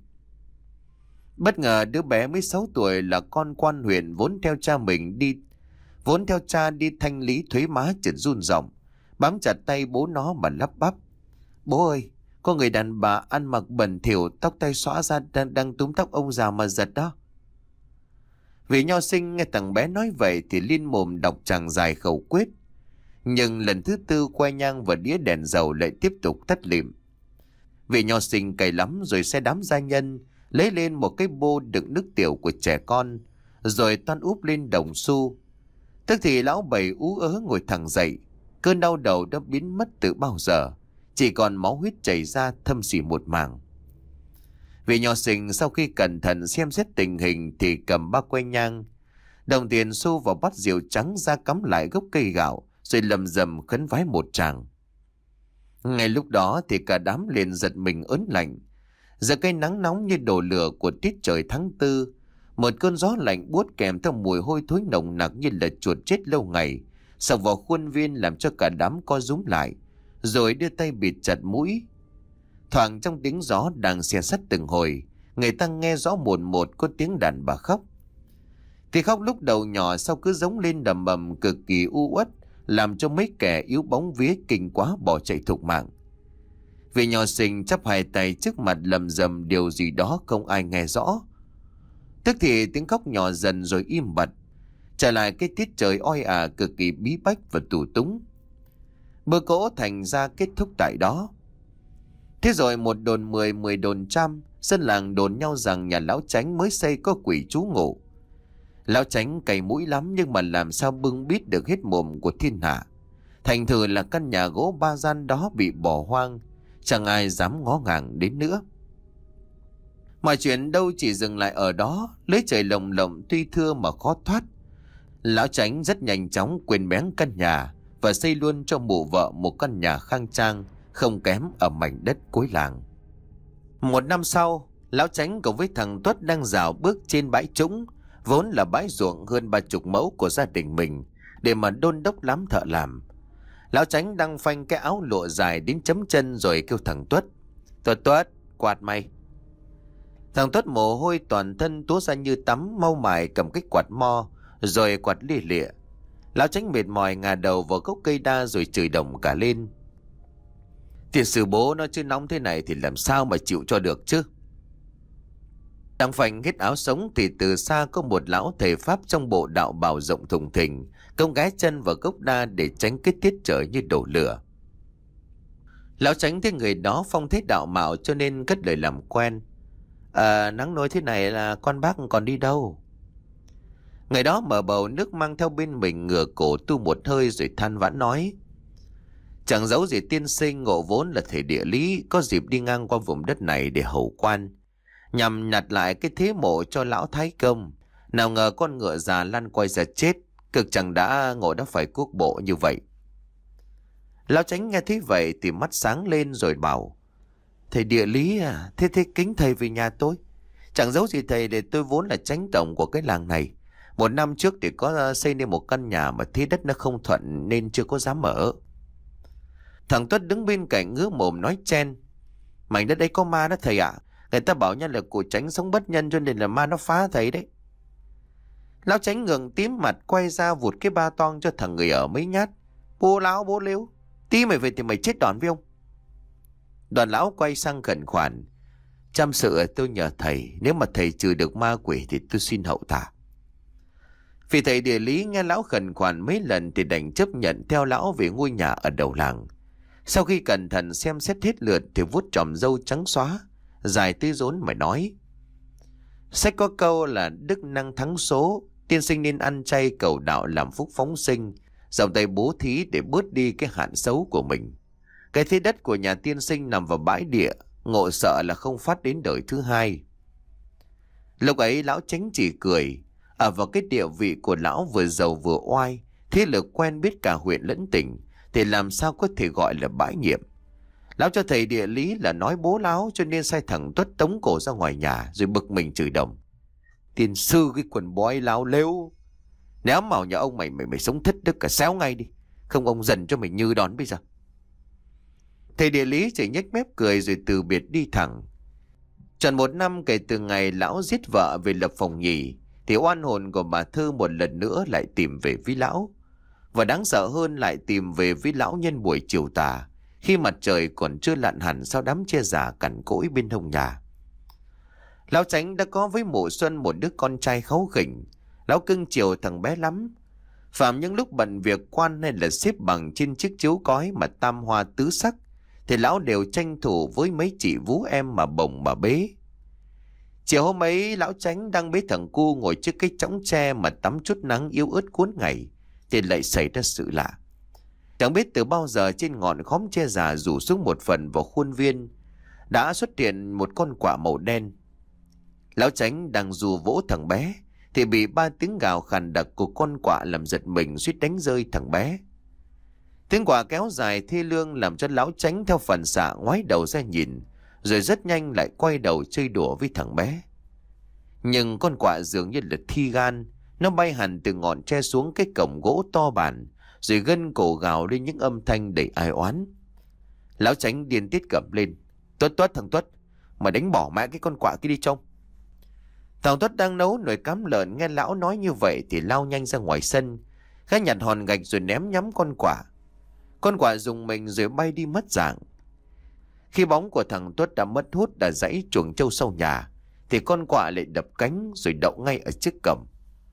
Bất ngờ đứa bé mới sáu tuổi là con quan huyện vốn theo cha mình đi, vốn theo cha đi thanh lý thuế má chợt run rộng, bám chặt tay bố nó mà lắp bắp. Bố ơi, có người đàn bà ăn mặc bẩn thỉu, tóc tay xõa ra đang, đang túm tóc ông già mà giật đó. Vị nho sinh nghe thằng bé nói vậy thì liên mồm đọc tràng dài khẩu quyết. Nhưng lần thứ tư que nhang và đĩa đèn dầu lại tiếp tục tắt lịm. Vị nho sinh cay lắm rồi xe đám gia nhân lấy lên một cái bô đựng nước tiểu của trẻ con, rồi toan úp lên đồng xu. Tức thì lão Bảy ú ớ ngồi thẳng dậy. Cơn đau đầu đã biến mất từ bao giờ, chỉ còn máu huyết chảy ra thâm sỉ một mảng. Vị nho sinh sau khi cẩn thận xem xét tình hình thì cầm ba que nhang, đồng tiền xu vào bát rượu trắng ra cắm lại gốc cây gạo, rồi lầm rầm khấn vái một tràng. Ngay lúc đó thì cả đám liền giật mình ớn lạnh. Giờ cây nắng nóng như đổ lửa của tiết trời tháng tư, một cơn gió lạnh buốt kèm theo mùi hôi thối nồng nặc như là chuột chết lâu ngày, sộc vào khuôn viên làm cho cả đám co rúm lại, rồi đưa tay bịt chặt mũi. Thoảng trong tiếng gió đang xé sắt từng hồi, người ta nghe rõ mồn một có tiếng đàn bà khóc. Thì khóc lúc đầu nhỏ, sau cứ giống lên đầm bầm cực kỳ u uất, làm cho mấy kẻ yếu bóng vía kinh quá bỏ chạy thục mạng. Vị nho sinh chắp hai tay trước mặt lầm rầm điều gì đó không ai nghe rõ. Tức thì tiếng khóc nhỏ dần rồi im bặt, trở lại cái tiết trời oi ả cực kỳ bí bách và tù túng. Bữa cỗ thành ra kết thúc tại đó. Thế rồi một đồn mười, mười đồn trăm, dân làng đồn nhau rằng nhà lão Chánh mới xây có quỷ trú ngụ. Lão Chánh cày mũi lắm nhưng mà làm sao bưng bít được hết mồm của thiên hạ. Thành thử là căn nhà gỗ ba gian đó bị bỏ hoang, chẳng ai dám ngó ngàng đến nữa. Mọi chuyện đâu chỉ dừng lại ở đó, lưới trời lồng lộng tuy thưa mà khó thoát. Lão Chánh rất nhanh chóng quên bén căn nhà và xây luôn cho mụ vợ một căn nhà khang trang, không kém ở mảnh đất cuối làng. Một năm sau, lão Chánh cùng với thằng Tuất đang dạo bước trên bãi trũng, vốn là bãi ruộng hơn ba chục mẫu của gia đình mình, để mà đôn đốc lắm thợ làm. Lão Chánh đang phanh cái áo lụa dài đến chấm chân rồi kêu thằng Tuất: Tuất Tuất, quạt mày. Thằng Tuất mồ hôi toàn thân túa ra như tắm, mau mải cầm cái quạt mo rồi quạt lia lịa. Lão Chánh mệt mỏi ngả đầu vào gốc cây đa rồi chửi đồng cả lên: Tiền sư bố nó chứ nóng thế này thì làm sao mà chịu cho được chứ. Đang phanh hết áo sống thì từ xa có một lão thầy pháp trong bộ đạo bào rộng thùng thình, công ghé chân vào gốc đa để tránh cái tiết trời như đổ lửa. Lão tránh thấy người đó phong thế đạo mạo cho nên cất lời làm quen. À, nắng nôi thế này là con bác còn đi đâu? Người đó mở bầu nước mang theo bên mình, ngửa cổ tu một hơi rồi than vãn nói. Chẳng giấu gì tiên sinh, ngộ vốn là thầy địa lý, có dịp đi ngang qua vùng đất này để hầu quan, nhằm nhặt lại cái thế mộ cho lão Thái Công. Nào ngờ con ngựa già lăn quay ra chết, cực chẳng đã ngộ đã phải cuốc bộ như vậy. Lão Chánh nghe thấy vậy thì mắt sáng lên rồi bảo. Thầy địa lý à, thế thế kính thầy về nhà tôi. Chẳng giấu gì thầy, để tôi vốn là chánh tổng của cái làng này. Một năm trước thì có xây nên một căn nhà mà thế đất nó không thuận nên chưa có dám mở. Thằng Tuất đứng bên cạnh ngứa mồm nói chen. Mảnh đất đấy có ma đó thầy ạ. À. Người ta bảo nhân là cụ Chánh sống bất nhân cho nên là ma nó phá thầy đấy. Lão Chánh ngừng tím mặt quay ra vụt cái ba toang cho thằng người ở mấy nhát. Bố lão bố liếu, tí mày về thì mày chết đòn với ông. Đoàn lão quay sang khẩn khoản. Chăm sự tôi nhờ thầy, nếu mà thầy trừ được ma quỷ thì tôi xin hậu thả. Vì thầy địa lý nghe lão khẩn khoản mấy lần thì đành chấp nhận theo lão về ngôi nhà ở đầu làng. Sau khi cẩn thận xem xét hết lượt thì vuốt chòm râu trắng xóa, dài tứ rốn mà nói. Sách có câu là đức năng thắng số, tiên sinh nên ăn chay cầu đạo làm phúc phóng sinh, dòng tay bố thí để bớt đi cái hạn xấu của mình. Cái thế đất của nhà tiên sinh nằm vào bãi địa, ngộ sợ là không phát đến đời thứ hai. Lúc ấy lão Chánh chỉ cười. Ở vào cái địa vị của lão vừa giàu vừa oai, thế lực quen biết cả huyện lẫn tỉnh, thì làm sao có thể gọi là bãi nhiệm. Lão cho thầy địa lý là nói bố láo, cho nên sai thằng Tuất tống cổ ra ngoài nhà rồi bực mình chửi đồng. Tiên sư cái quần bói láo lêu, nếu mà nhà ông mày mày mày sống thất đức cả xéo ngay đi, không ông dần cho mình như đón bây giờ. Thầy địa lý chỉ nhếch mép cười rồi từ biệt đi thẳng. Tròn một năm kể từ ngày lão giết vợ về lập phòng nhì, thì oan hồn của bà Thư một lần nữa lại tìm về với lão. Và đáng sợ hơn lại tìm về với lão nhân buổi chiều tà, khi mặt trời còn chưa lặn hẳn sau đám che già cằn cỗi bên hông nhà. Lão Chánh đã có với Mộ Xuân một đứa con trai kháu khỉnh. Lão cưng chiều thằng bé lắm. Phạm những lúc bận việc quan hay là xếp bằng trên chiếc chiếu cói mà tam hoa tứ sắc, thì lão đều tranh thủ với mấy chị vú em mà bồng mà bế. Chiều hôm ấy, lão Chánh đang bế thằng cu ngồi trước cái chõng tre mà tắm chút nắng yếu ớt cuốn ngày, thì lại xảy ra sự lạ. Chẳng biết từ bao giờ trên ngọn khóm tre già rủ xuống một phần vào khuôn viên, đã xuất hiện một con quạ màu đen. Lão Chánh đang dù vỗ thằng bé, thì bị ba tiếng gào khàn đặc của con quạ làm giật mình, suýt đánh rơi thằng bé. Tiếng quạ kéo dài thê lương làm cho lão Chánh theo phản xạ ngoái đầu ra nhìn, rồi rất nhanh lại quay đầu chơi đùa với thằng bé. Nhưng con quạ dường như là thi gan, nó bay hẳn từ ngọn tre xuống cái cổng gỗ to bản, rồi gân cổ gào lên những âm thanh đầy ai oán. Lão Chánh điên tiết gầm lên. Tuất Tuất thằng Tuất, mày đánh bỏ mẹ cái con quạ kia đi trông. Thằng Tuất đang nấu nồi cám lợn nghe lão nói như vậy thì lao nhanh ra ngoài sân, gã nhặt hòn gạch rồi ném nhắm con quạ. Con quạ dùng mình rồi bay đi mất dạng. Khi bóng của thằng Tuất đã mất hút đã dãy chuồng trâu sau nhà, thì con quạ lại đập cánh rồi đậu ngay ở trước cổng.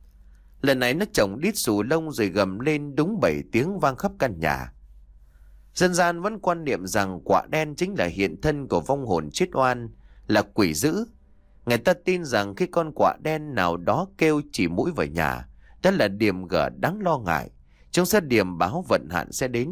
Lần này nó chồng đít xù lông rồi gầm lên đúng bảy tiếng vang khắp căn nhà. Dân gian vẫn quan niệm rằng quạ đen chính là hiện thân của vong hồn chết oan, là quỷ dữ. Người ta tin rằng khi con quạ đen nào đó kêu chỉ mũi vào nhà, đó là điềm gở đáng lo ngại, chúng sẽ điềm báo vận hạn sẽ đến.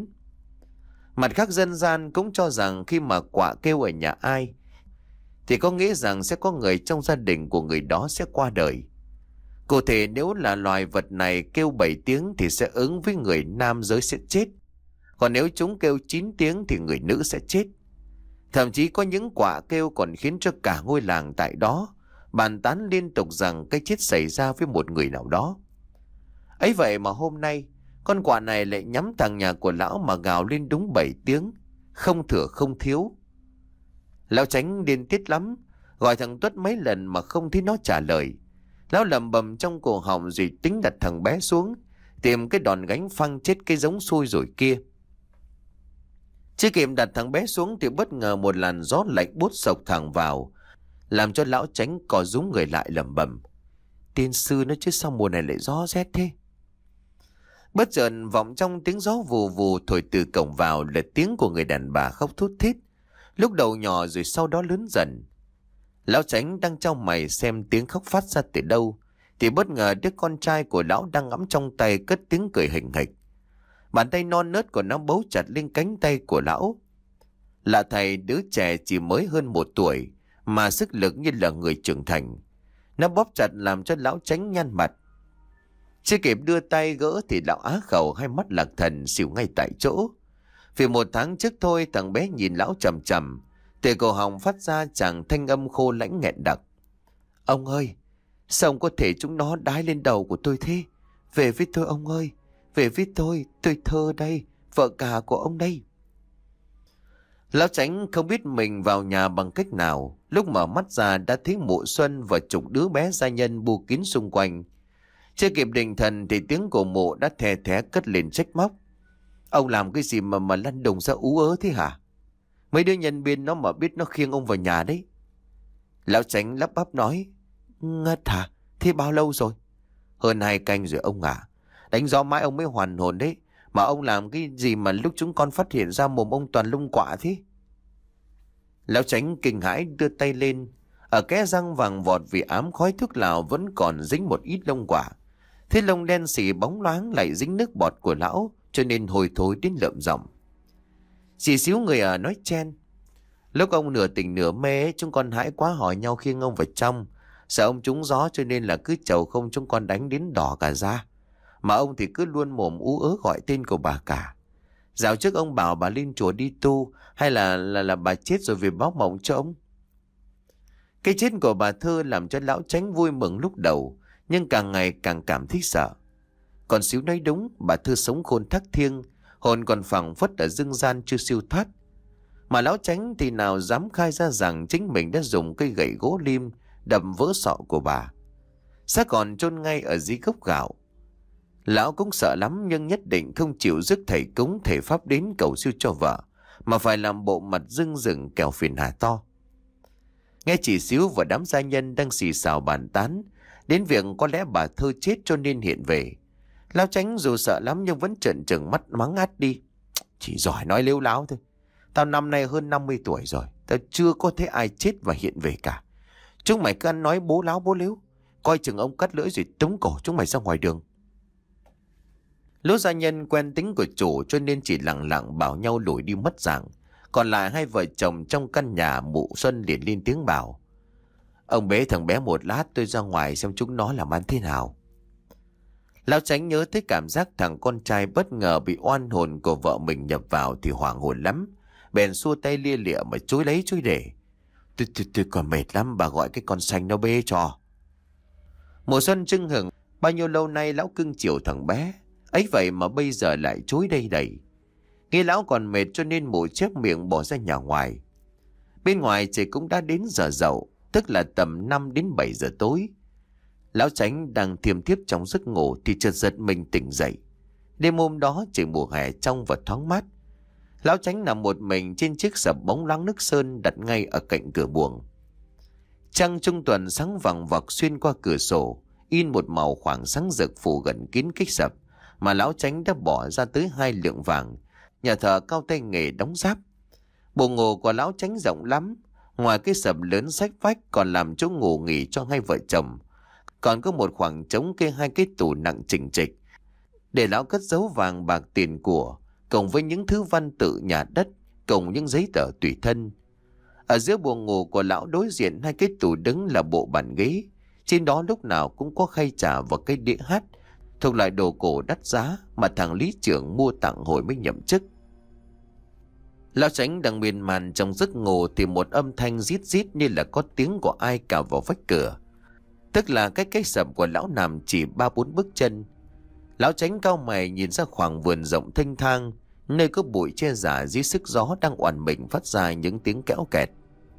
Mặt khác dân gian cũng cho rằng khi mà quạ kêu ở nhà ai, thì có nghĩa rằng sẽ có người trong gia đình của người đó sẽ qua đời. Cụ thể nếu là loài vật này kêu bảy tiếng thì sẽ ứng với người nam giới sẽ chết. Còn nếu chúng kêu chín tiếng thì người nữ sẽ chết. Thậm chí có những quạ kêu còn khiến cho cả ngôi làng tại đó bàn tán liên tục rằng cái chết xảy ra với một người nào đó. Ấy vậy mà hôm nay, con quạ này lại nhắm thằng nhà của lão mà gào lên đúng bảy tiếng, không thừa không thiếu. Lão Chánh điên tiết lắm, gọi thằng Tuất mấy lần mà không thấy nó trả lời. Lão lầm bầm trong cổ họng rồi tính đặt thằng bé xuống, tìm cái đòn gánh phăng chết cái giống xui rồi kia. Chưa kịp đặt thằng bé xuống thì bất ngờ một làn gió lạnh buốt sộc thẳng vào, làm cho lão Chánh co rúm người lại lẩm bẩm: Tiên sư nó chứ sao mùa này lại gió rét thế? Bất chợt vọng trong tiếng gió vù vù thổi từ cổng vào là tiếng của người đàn bà khóc thút thít, lúc đầu nhỏ rồi sau đó lớn dần. Lão Chánh đang chau mày xem tiếng khóc phát ra từ đâu, thì bất ngờ đứa con trai của lão đang ngắm trong tay cất tiếng cười hình hịch. Bàn tay non nớt của nó bấu chặt lên cánh tay của lão. Lạ thầy, đứa trẻ chỉ mới hơn một tuổi mà sức lực như là người trưởng thành. Nó bóp chặt làm cho lão Chánh nhăn mặt. Chưa kịp đưa tay gỡ thì lão á khẩu, hai mắt lạc thần xỉu ngay tại chỗ. Vì một tháng trước thôi, thằng bé nhìn lão chằm chằm, từ cổ họng phát ra chàng thanh âm khô lãnh nghẹn đặc: Ông ơi, sao ông có thể chúng nó đái lên đầu của tôi thế? Về với tôi ông ơi, về với tôi, tôi Thơ đây, vợ cả của ông đây. Lão Chánh không biết mình vào nhà bằng cách nào, lúc mở mắt ra đã thấy Mụ Xuân và chục đứa bé gia nhân bu kín xung quanh. Chưa kịp định thần thì tiếng của Mụ đã thè thé cất lên trách móc: Ông làm cái gì mà mà lăn đùng ra ú ớ thế hả? Mấy đứa nhân viên nó mà biết nó khiêng ông vào nhà đấy. Lão Chánh lắp bắp nói: Ngất hả? Thế bao lâu rồi? Hơn hai canh rồi ông ạ. Đánh gió mãi ông mới hoàn hồn đấy. Mà ông làm cái gì mà lúc chúng con phát hiện ra mồm ông toàn lông quạ thế? Lão Chánh kinh hãi đưa tay lên. Ở kẽ răng vàng vọt vì ám khói thuốc lào vẫn còn dính một ít lông quả. Thế lông đen xì bóng loáng lại dính nước bọt của lão, cho nên hồi thối đến lợm giọng. Xì xíu người ở nói chen: Lúc ông nửa tỉnh nửa mê, chúng con hãi quá hỏi nhau khiêng ông vào trong. Sợ ông trúng gió cho nên là cứ chầu không chúng con đánh đến đỏ cả da. Mà ông thì cứ luôn mồm ú ớ gọi tên của bà cả. Dạo trước ông bảo bà lên chùa đi tu, hay là là là bà chết rồi về báo mộng cho ông? Cái chết của bà Thơ làm cho lão Chánh vui mừng lúc đầu, nhưng càng ngày càng cảm thấy sợ. Còn xíu nói đúng, bà Thơ sống khôn thác thiêng, hồn còn phảng phất ở dương gian chưa siêu thoát. Mà lão Chánh thì nào dám khai ra rằng chính mình đã dùng cây gậy gỗ lim đập vỡ sọ của bà. Xác còn chôn ngay ở dưới gốc gạo. Lão cũng sợ lắm nhưng nhất định không chịu rước thầy cúng thầy pháp đến cầu siêu cho vợ, mà phải làm bộ mặt rưng rừng kẻo phiền hà to. Nghe chị xíu và đám gia nhân đang xì xào bàn tán đến việc có lẽ bà Thơ chết cho nên hiện về, lão Chánh dù sợ lắm nhưng vẫn trợn trừng mắt mắng át đi: Chỉ giỏi nói lếu láo thôi. Tao năm nay hơn năm mươi tuổi rồi, tao chưa có thấy ai chết và hiện về cả. Chúng mày cứ ăn nói bố láo bố lếu, coi chừng ông cắt lưỡi rồi tống cổ chúng mày ra ngoài đường. Lũ gia nhân quen tính của chủ cho nên chỉ lặng lặng bảo nhau lùi đi mất dạng. Còn lại hai vợ chồng trong căn nhà, Mụ Xuân liền lên tiếng bảo: Ông bế thằng bé một lát, tôi ra ngoài xem chúng nó làm ăn thế nào. Lão Chánh nhớ tới cảm giác thằng con trai bất ngờ bị oan hồn của vợ mình nhập vào thì hoảng hồn lắm. Bèn xua tay lia lịa mà chối lấy chối để: Tôi, tôi, tôi còn mệt lắm, bà gọi cái con xanh nó bế cho. Mụ Xuân chưng hửng, bao nhiêu lâu nay lão cưng chiều thằng bé, ấy vậy mà bây giờ lại chối đây đẩy. Nghe lão còn mệt cho nên Mụ chép miệng bỏ ra nhà ngoài. Bên ngoài trời cũng đã đến giờ dậu, tức là tầm năm đến bảy giờ tối. Lão Chánh đang thiêm thiếp trong giấc ngủ thì chợt giật mình tỉnh dậy. Đêm hôm đó trời mùa hè trong và thoáng mát. Lão Chánh nằm một mình trên chiếc sập bóng loáng nước sơn đặt ngay ở cạnh cửa buồng. Trăng trung tuần sáng vằng vặc xuyên qua cửa sổ, in một màu khoảng sáng rực phủ gần kín cái sập mà lão Chánh đã bỏ ra tới hai lượng vàng, nhà thờ cao tay nghề đóng giáp. Buồng ngủ của lão Chánh rộng lắm, ngoài cái sập lớn sách vách còn làm chỗ ngủ nghỉ cho hai vợ chồng. Còn có một khoảng trống kê hai cái tủ nặng chỉnh trịch để lão cất giấu vàng bạc tiền của, cộng với những thứ văn tự nhà đất, cùng những giấy tờ tùy thân. Ở giữa buồng ngủ của lão đối diện hai cái tủ đứng là bộ bàn ghế, trên đó lúc nào cũng có khay trà và cái đĩa hát thuộc loại đồ cổ đắt giá mà thằng lý trưởng mua tặng hồi mới nhậm chức. Lão Chánh đang miên man trong giấc ngủ thì một âm thanh rít rít như là có tiếng của ai cào vào vách cửa, tức là cái cái sập của lão nằm chỉ ba bốn bước chân. Lão Chánh cau mày nhìn ra khoảng vườn rộng thênh thang, nơi có bụi che giả dưới sức gió đang oằn mình phát ra những tiếng kéo kẹt.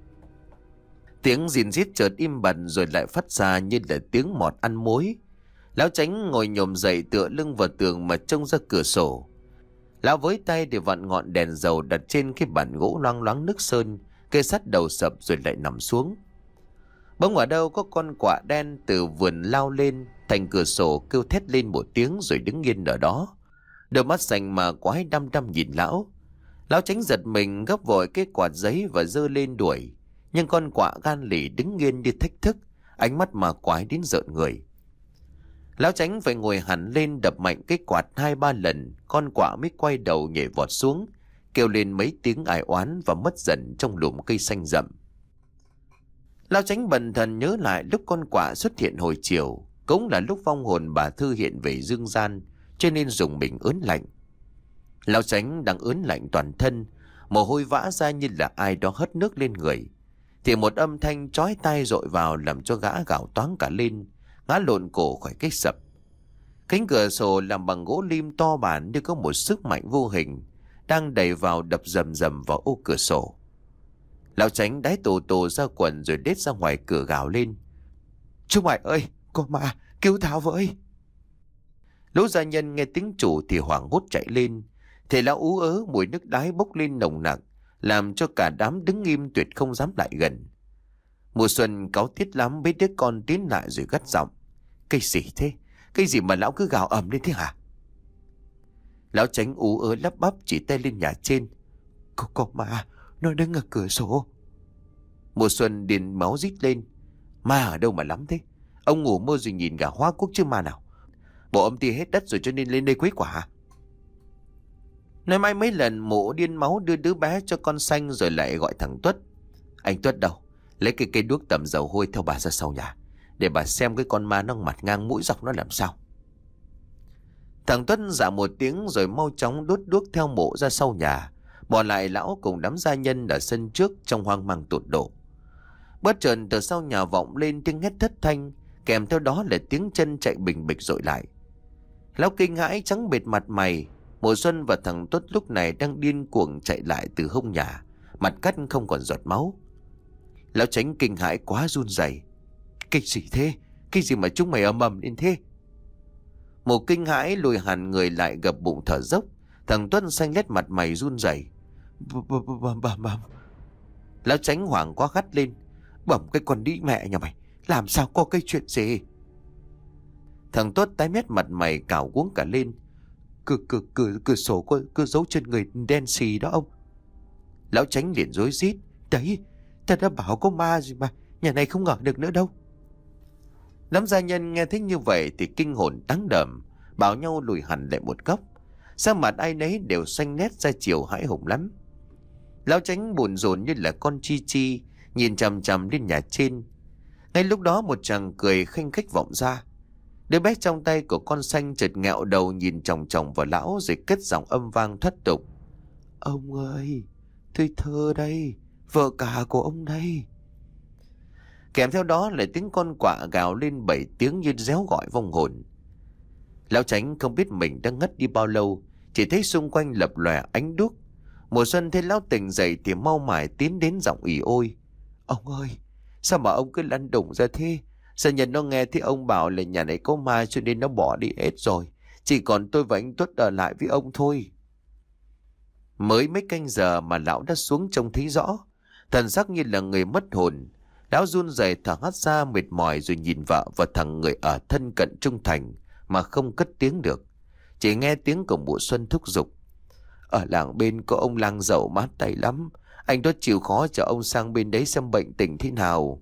Tiếng rìn rít chợt im bặt rồi lại phát ra như là tiếng mọt ăn muối. Lão Chánh ngồi nhổm dậy tựa lưng vào tường mà trông ra cửa sổ. Lão với tay để vặn ngọn đèn dầu đặt trên cái bàn gỗ loang loáng nước sơn, cây sắt đầu sập rồi lại nằm xuống. Bỗng ở đâu có con quạ đen từ vườn lao lên thành cửa sổ, kêu thét lên một tiếng rồi đứng yên ở đó. Đôi mắt xanh mà quái đăm đăm nhìn lão. Lão Chánh giật mình, gấp vội cái quạt giấy và giơ lên đuổi. Nhưng con quạ gan lì đứng yên như thách thức, ánh mắt mà quái đến rợn người. Lão Chánh phải ngồi hẳn lên đập mạnh cái quạt hai ba lần, con quạ mới quay đầu nhảy vọt xuống, kêu lên mấy tiếng ai oán và mất dần trong lùm cây xanh rậm. Lão Chánh bần thần nhớ lại lúc con quạ xuất hiện hồi chiều, cũng là lúc vong hồn bà Thư hiện về dương gian, cho nên dùng mình ớn lạnh. Lão Chánh đang ớn lạnh toàn thân, mồ hôi vã ra như là ai đó hất nước lên người, thì một âm thanh chói tai dội vào làm cho gã gào toáng cả lên, ngã lộn cổ khỏi cái sập. Cánh cửa sổ làm bằng gỗ lim to bản như có một sức mạnh vô hình đang đẩy vào, đập rầm rầm vào ô cửa sổ. Lão Chánh đái tù tù ra quần rồi đết ra ngoài cửa gào lên: "Chú mày ơi, có ma, cứu tao với!" Lũ gia nhân nghe tiếng chủ thì hoảng hốt chạy lên. Thì lão ú ớ mùi nước đái bốc lên nồng nặc, làm cho cả đám đứng im tuyệt không dám lại gần. Mùa Xuân cáu tiết lắm, mấy đứa con tiến lại rồi gắt giọng: "Cái gì thế? Cái gì mà lão cứ gào ầm lên thế hả?" Lão Chánh ú ớ lắp bắp chỉ tay lên nhà trên: Có, có ma, nó đứng ở cửa sổ." Mùa Xuân điên máu rít lên: "Ma ở đâu mà lắm thế? Ông ngủ mơ rồi nhìn gà hoa quốc chứ ma nào? Bộ ông tia hết đất rồi cho nên lên đây quấy quả." Nói mai mấy lần mụ điên máu đưa đứa bé cho con Xanh rồi lại gọi thằng Tuất: "Anh Tuất đâu? Lấy cái cây đuốc tẩm dầu hôi theo bà ra sau nhà, để bà xem cái con ma nó mặt ngang mũi dọc nó làm sao." Thằng Tuất dạ một tiếng rồi mau chóng đốt đuốc theo mộ ra sau nhà, bỏ lại lão cùng đám gia nhân ở sân trước trong hoang mang tột độ. Bất chợt từ sau nhà vọng lên tiếng hét thất thanh, kèm theo đó là tiếng chân chạy bình bịch dội lại. Lão kinh hãi trắng bệt mặt mày. Mùa Xuân và thằng Tuất lúc này đang điên cuồng chạy lại từ hông nhà, mặt cắt không còn giọt máu. Lão Chánh kinh hãi quá run rẩy: "Cái gì thế? Cái gì mà chúng mày ầm ầm lên thế?" Mùa kinh hãi lùi hẳn người lại, gập bụng thở dốc. Thằng Tuất xanh lét mặt mày run rẩy: "Bầm bầm bầm." Lão Chánh hoảng quá gắt lên: "Bẩm cái con đĩ mẹ nhà mày, làm sao có cái chuyện gì?" Thằng Tuất tái mét mặt mày cào cuống cả lên: Cửa cửa cửa cửa sổ có cứ dấu chân người đen xì đó ông." Lão Chánh liền rối rít: "Đấy, ta đã bảo có ma gì mà, nhà này không ở được nữa đâu." Đám gia nhân nghe thấy như vậy thì kinh hồn táng đờm, bảo nhau lùi hẳn lại một góc. Sắc mặt ai nấy đều xanh nét ra chiều hãi hùng lắm. Lão Chánh buồn rộn như là con chi chi, nhìn chằm chằm lên nhà trên. Ngay lúc đó một chàng cười khanh khách vọng ra. Đứa bé trong tay của con Xanh chợt nghẹo đầu nhìn chòng chòng vào lão rồi cất giọng âm vang thoát tục: "Ông ơi, tôi Thơ đây, vợ cả của ông đây." Kèm theo đó là tiếng con quạ gào lên bảy tiếng như réo gọi vong hồn. Lão Chánh không biết mình đang ngất đi bao lâu, chỉ thấy xung quanh lập lòe ánh đuốc. Mùa Xuân thấy lão tỉnh dậy thì mau mải tiến đến giọng ì ôi: "Ông ơi, sao mà ông cứ lăn đùng ra thế? Giờ nhận nó nghe thấy ông bảo là nhà này có ma cho nên nó bỏ đi hết rồi. Chỉ còn tôi và anh Tuất ở lại với ông thôi." Mới mấy canh giờ mà lão đã xuống trông thấy rõ, thần sắc như là người mất hồn. Lão run rẩy thở hắt ra mệt mỏi rồi nhìn vợ và thằng người ở thân cận trung thành mà không cất tiếng được. Chỉ nghe tiếng của mụ Xuân thúc giục: "Ở làng bên có ông lang dậu mát tay lắm, anh Tuất chịu khó chở ông sang bên đấy xem bệnh tình thế nào."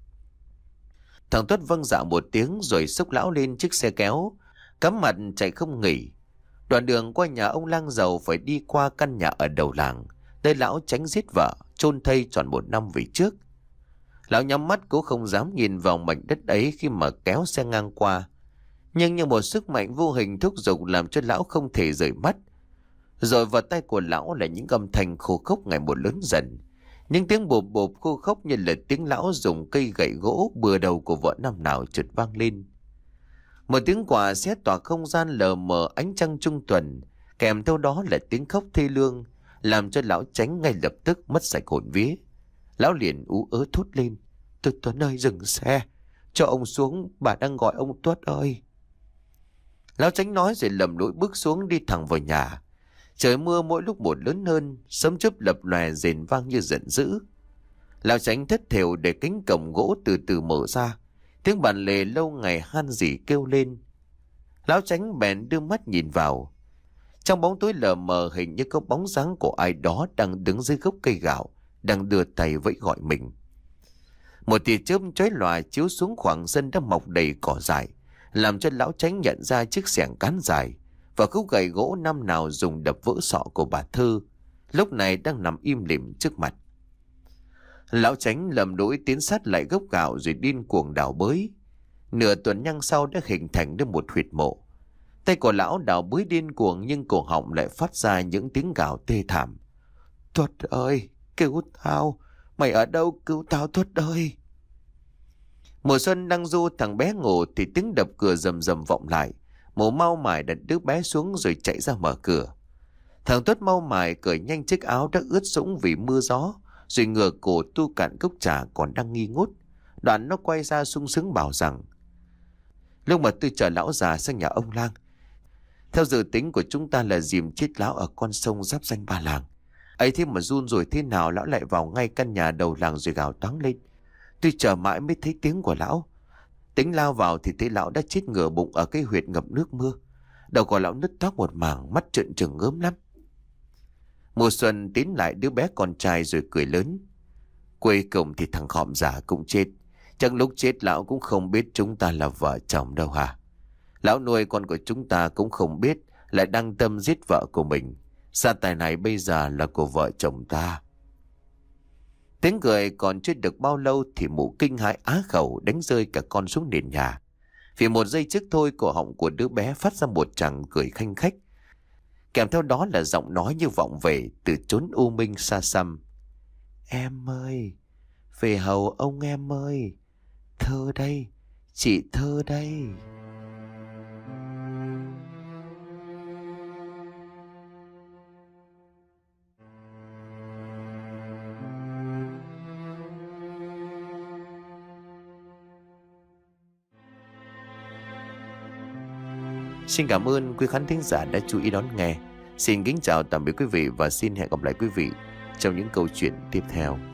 Thằng Tuất vâng dạ một tiếng rồi xốc lão lên chiếc xe kéo, cắm mặt chạy không nghỉ. Đoạn đường qua nhà ông lang dầu phải đi qua căn nhà ở đầu làng, nơi lão Chánh giết vợ, chôn thây tròn một năm về trước. Lão nhắm mắt cố không dám nhìn vào mảnh đất ấy khi mà kéo xe ngang qua. Nhưng như một sức mạnh vô hình thúc giục làm cho lão không thể rời mắt. Rồi vào tay của lão là những âm thanh khô khốc ngày một lớn dần. Những tiếng bộp bộp khô khốc như là tiếng lão dùng cây gậy gỗ bừa đầu của vợ năm nào chợt vang lên. Một tiếng quả xé tỏa không gian lờ mờ ánh trăng trung tuần, kèm theo đó là tiếng khóc thê lương, làm cho lão Chánh ngay lập tức mất sạch hồn vía. Lão liền ú ớ thốt lên: "Tuất Tuấn ơi, dừng xe, cho ông xuống, bà đang gọi ông Tuất ơi." Lão Chánh nói rồi lầm lũi bước xuống đi thẳng vào nhà. Trời mưa mỗi lúc một lớn hơn, sấm chớp lập lòe rền vang như giận dữ. Lão Chánh thất thểu để cánh cổng gỗ từ từ mở ra. Tiếng bàn lề lâu ngày han rỉ kêu lên. Lão Chánh bèn đưa mắt nhìn vào. Trong bóng tối lờ mờ hình như có bóng dáng của ai đó đang đứng dưới gốc cây gạo, đang đưa tay vẫy gọi mình. Một tia chớp chói lòa chiếu xuống khoảng sân đã mọc đầy cỏ dại, làm cho Lão Chánh nhận ra chiếc xẻng cán dài và khúc gậy gỗ năm nào dùng đập vỡ sọ của bà Thư, lúc này đang nằm im lìm trước mặt. Lão Chánh lầm lũi tiến sát lại gốc gạo rồi điên cuồng đào bới. Nửa tuần nhang sau đã hình thành được một huyệt mộ. Tay của lão đào bới điên cuồng nhưng cổ họng lại phát ra những tiếng gào tê thảm. Tuất ơi, cứu tao, mày ở đâu, cứu tao Tuất ơi. Mùa xuân đang du thằng bé ngủ thì tiếng đập cửa rầm rầm vọng lại. Mụ mau mải đặt đứa bé xuống rồi chạy ra mở cửa. Thằng Tuất mau mải cởi nhanh chiếc áo đã ướt sũng vì mưa gió, rồi ngửa cổ tu cạn cốc trà còn đang nghi ngút. Đoạn nó quay ra sung sướng bảo rằng: lúc mà tôi chở lão già sang nhà ông Lang, theo dự tính của chúng ta là dìm chết lão ở con sông giáp ranh ba làng. Ấy thế mà run rồi thế nào lão lại vào ngay căn nhà đầu làng rồi gào toáng lên. Tôi chờ mãi mới thấy tiếng của lão. Tính lao vào thì thấy lão đã chết ngửa bụng ở cái huyệt ngập nước mưa. Đầu của lão nứt toác một mảng, mắt trợn trừng gớm lắm. Mùa xuân tiến lại đứa bé con trai rồi cười lớn. Cuối cùng thì thằng khọm già cũng chết. Chắc lúc chết lão cũng không biết chúng ta là vợ chồng đâu hả? Lão nuôi con của chúng ta cũng không biết lại đang tâm giết vợ của mình. Gia tài này bây giờ là của vợ chồng ta. Tiếng cười còn chưa được bao lâu thì mụ kinh hãi á khẩu đánh rơi cả con xuống nền nhà. Vì một giây trước thôi cổ họng của đứa bé phát ra một tràng cười khanh khách. Kèm theo đó là giọng nói như vọng về từ chốn u minh xa xăm. Em ơi, về hầu ông em ơi. Thơ đây, chị Thơ đây. Xin cảm ơn quý khán thính giả đã chú ý đón nghe. Xin kính chào tạm biệt quý vị và xin hẹn gặp lại quý vị trong những câu chuyện tiếp theo.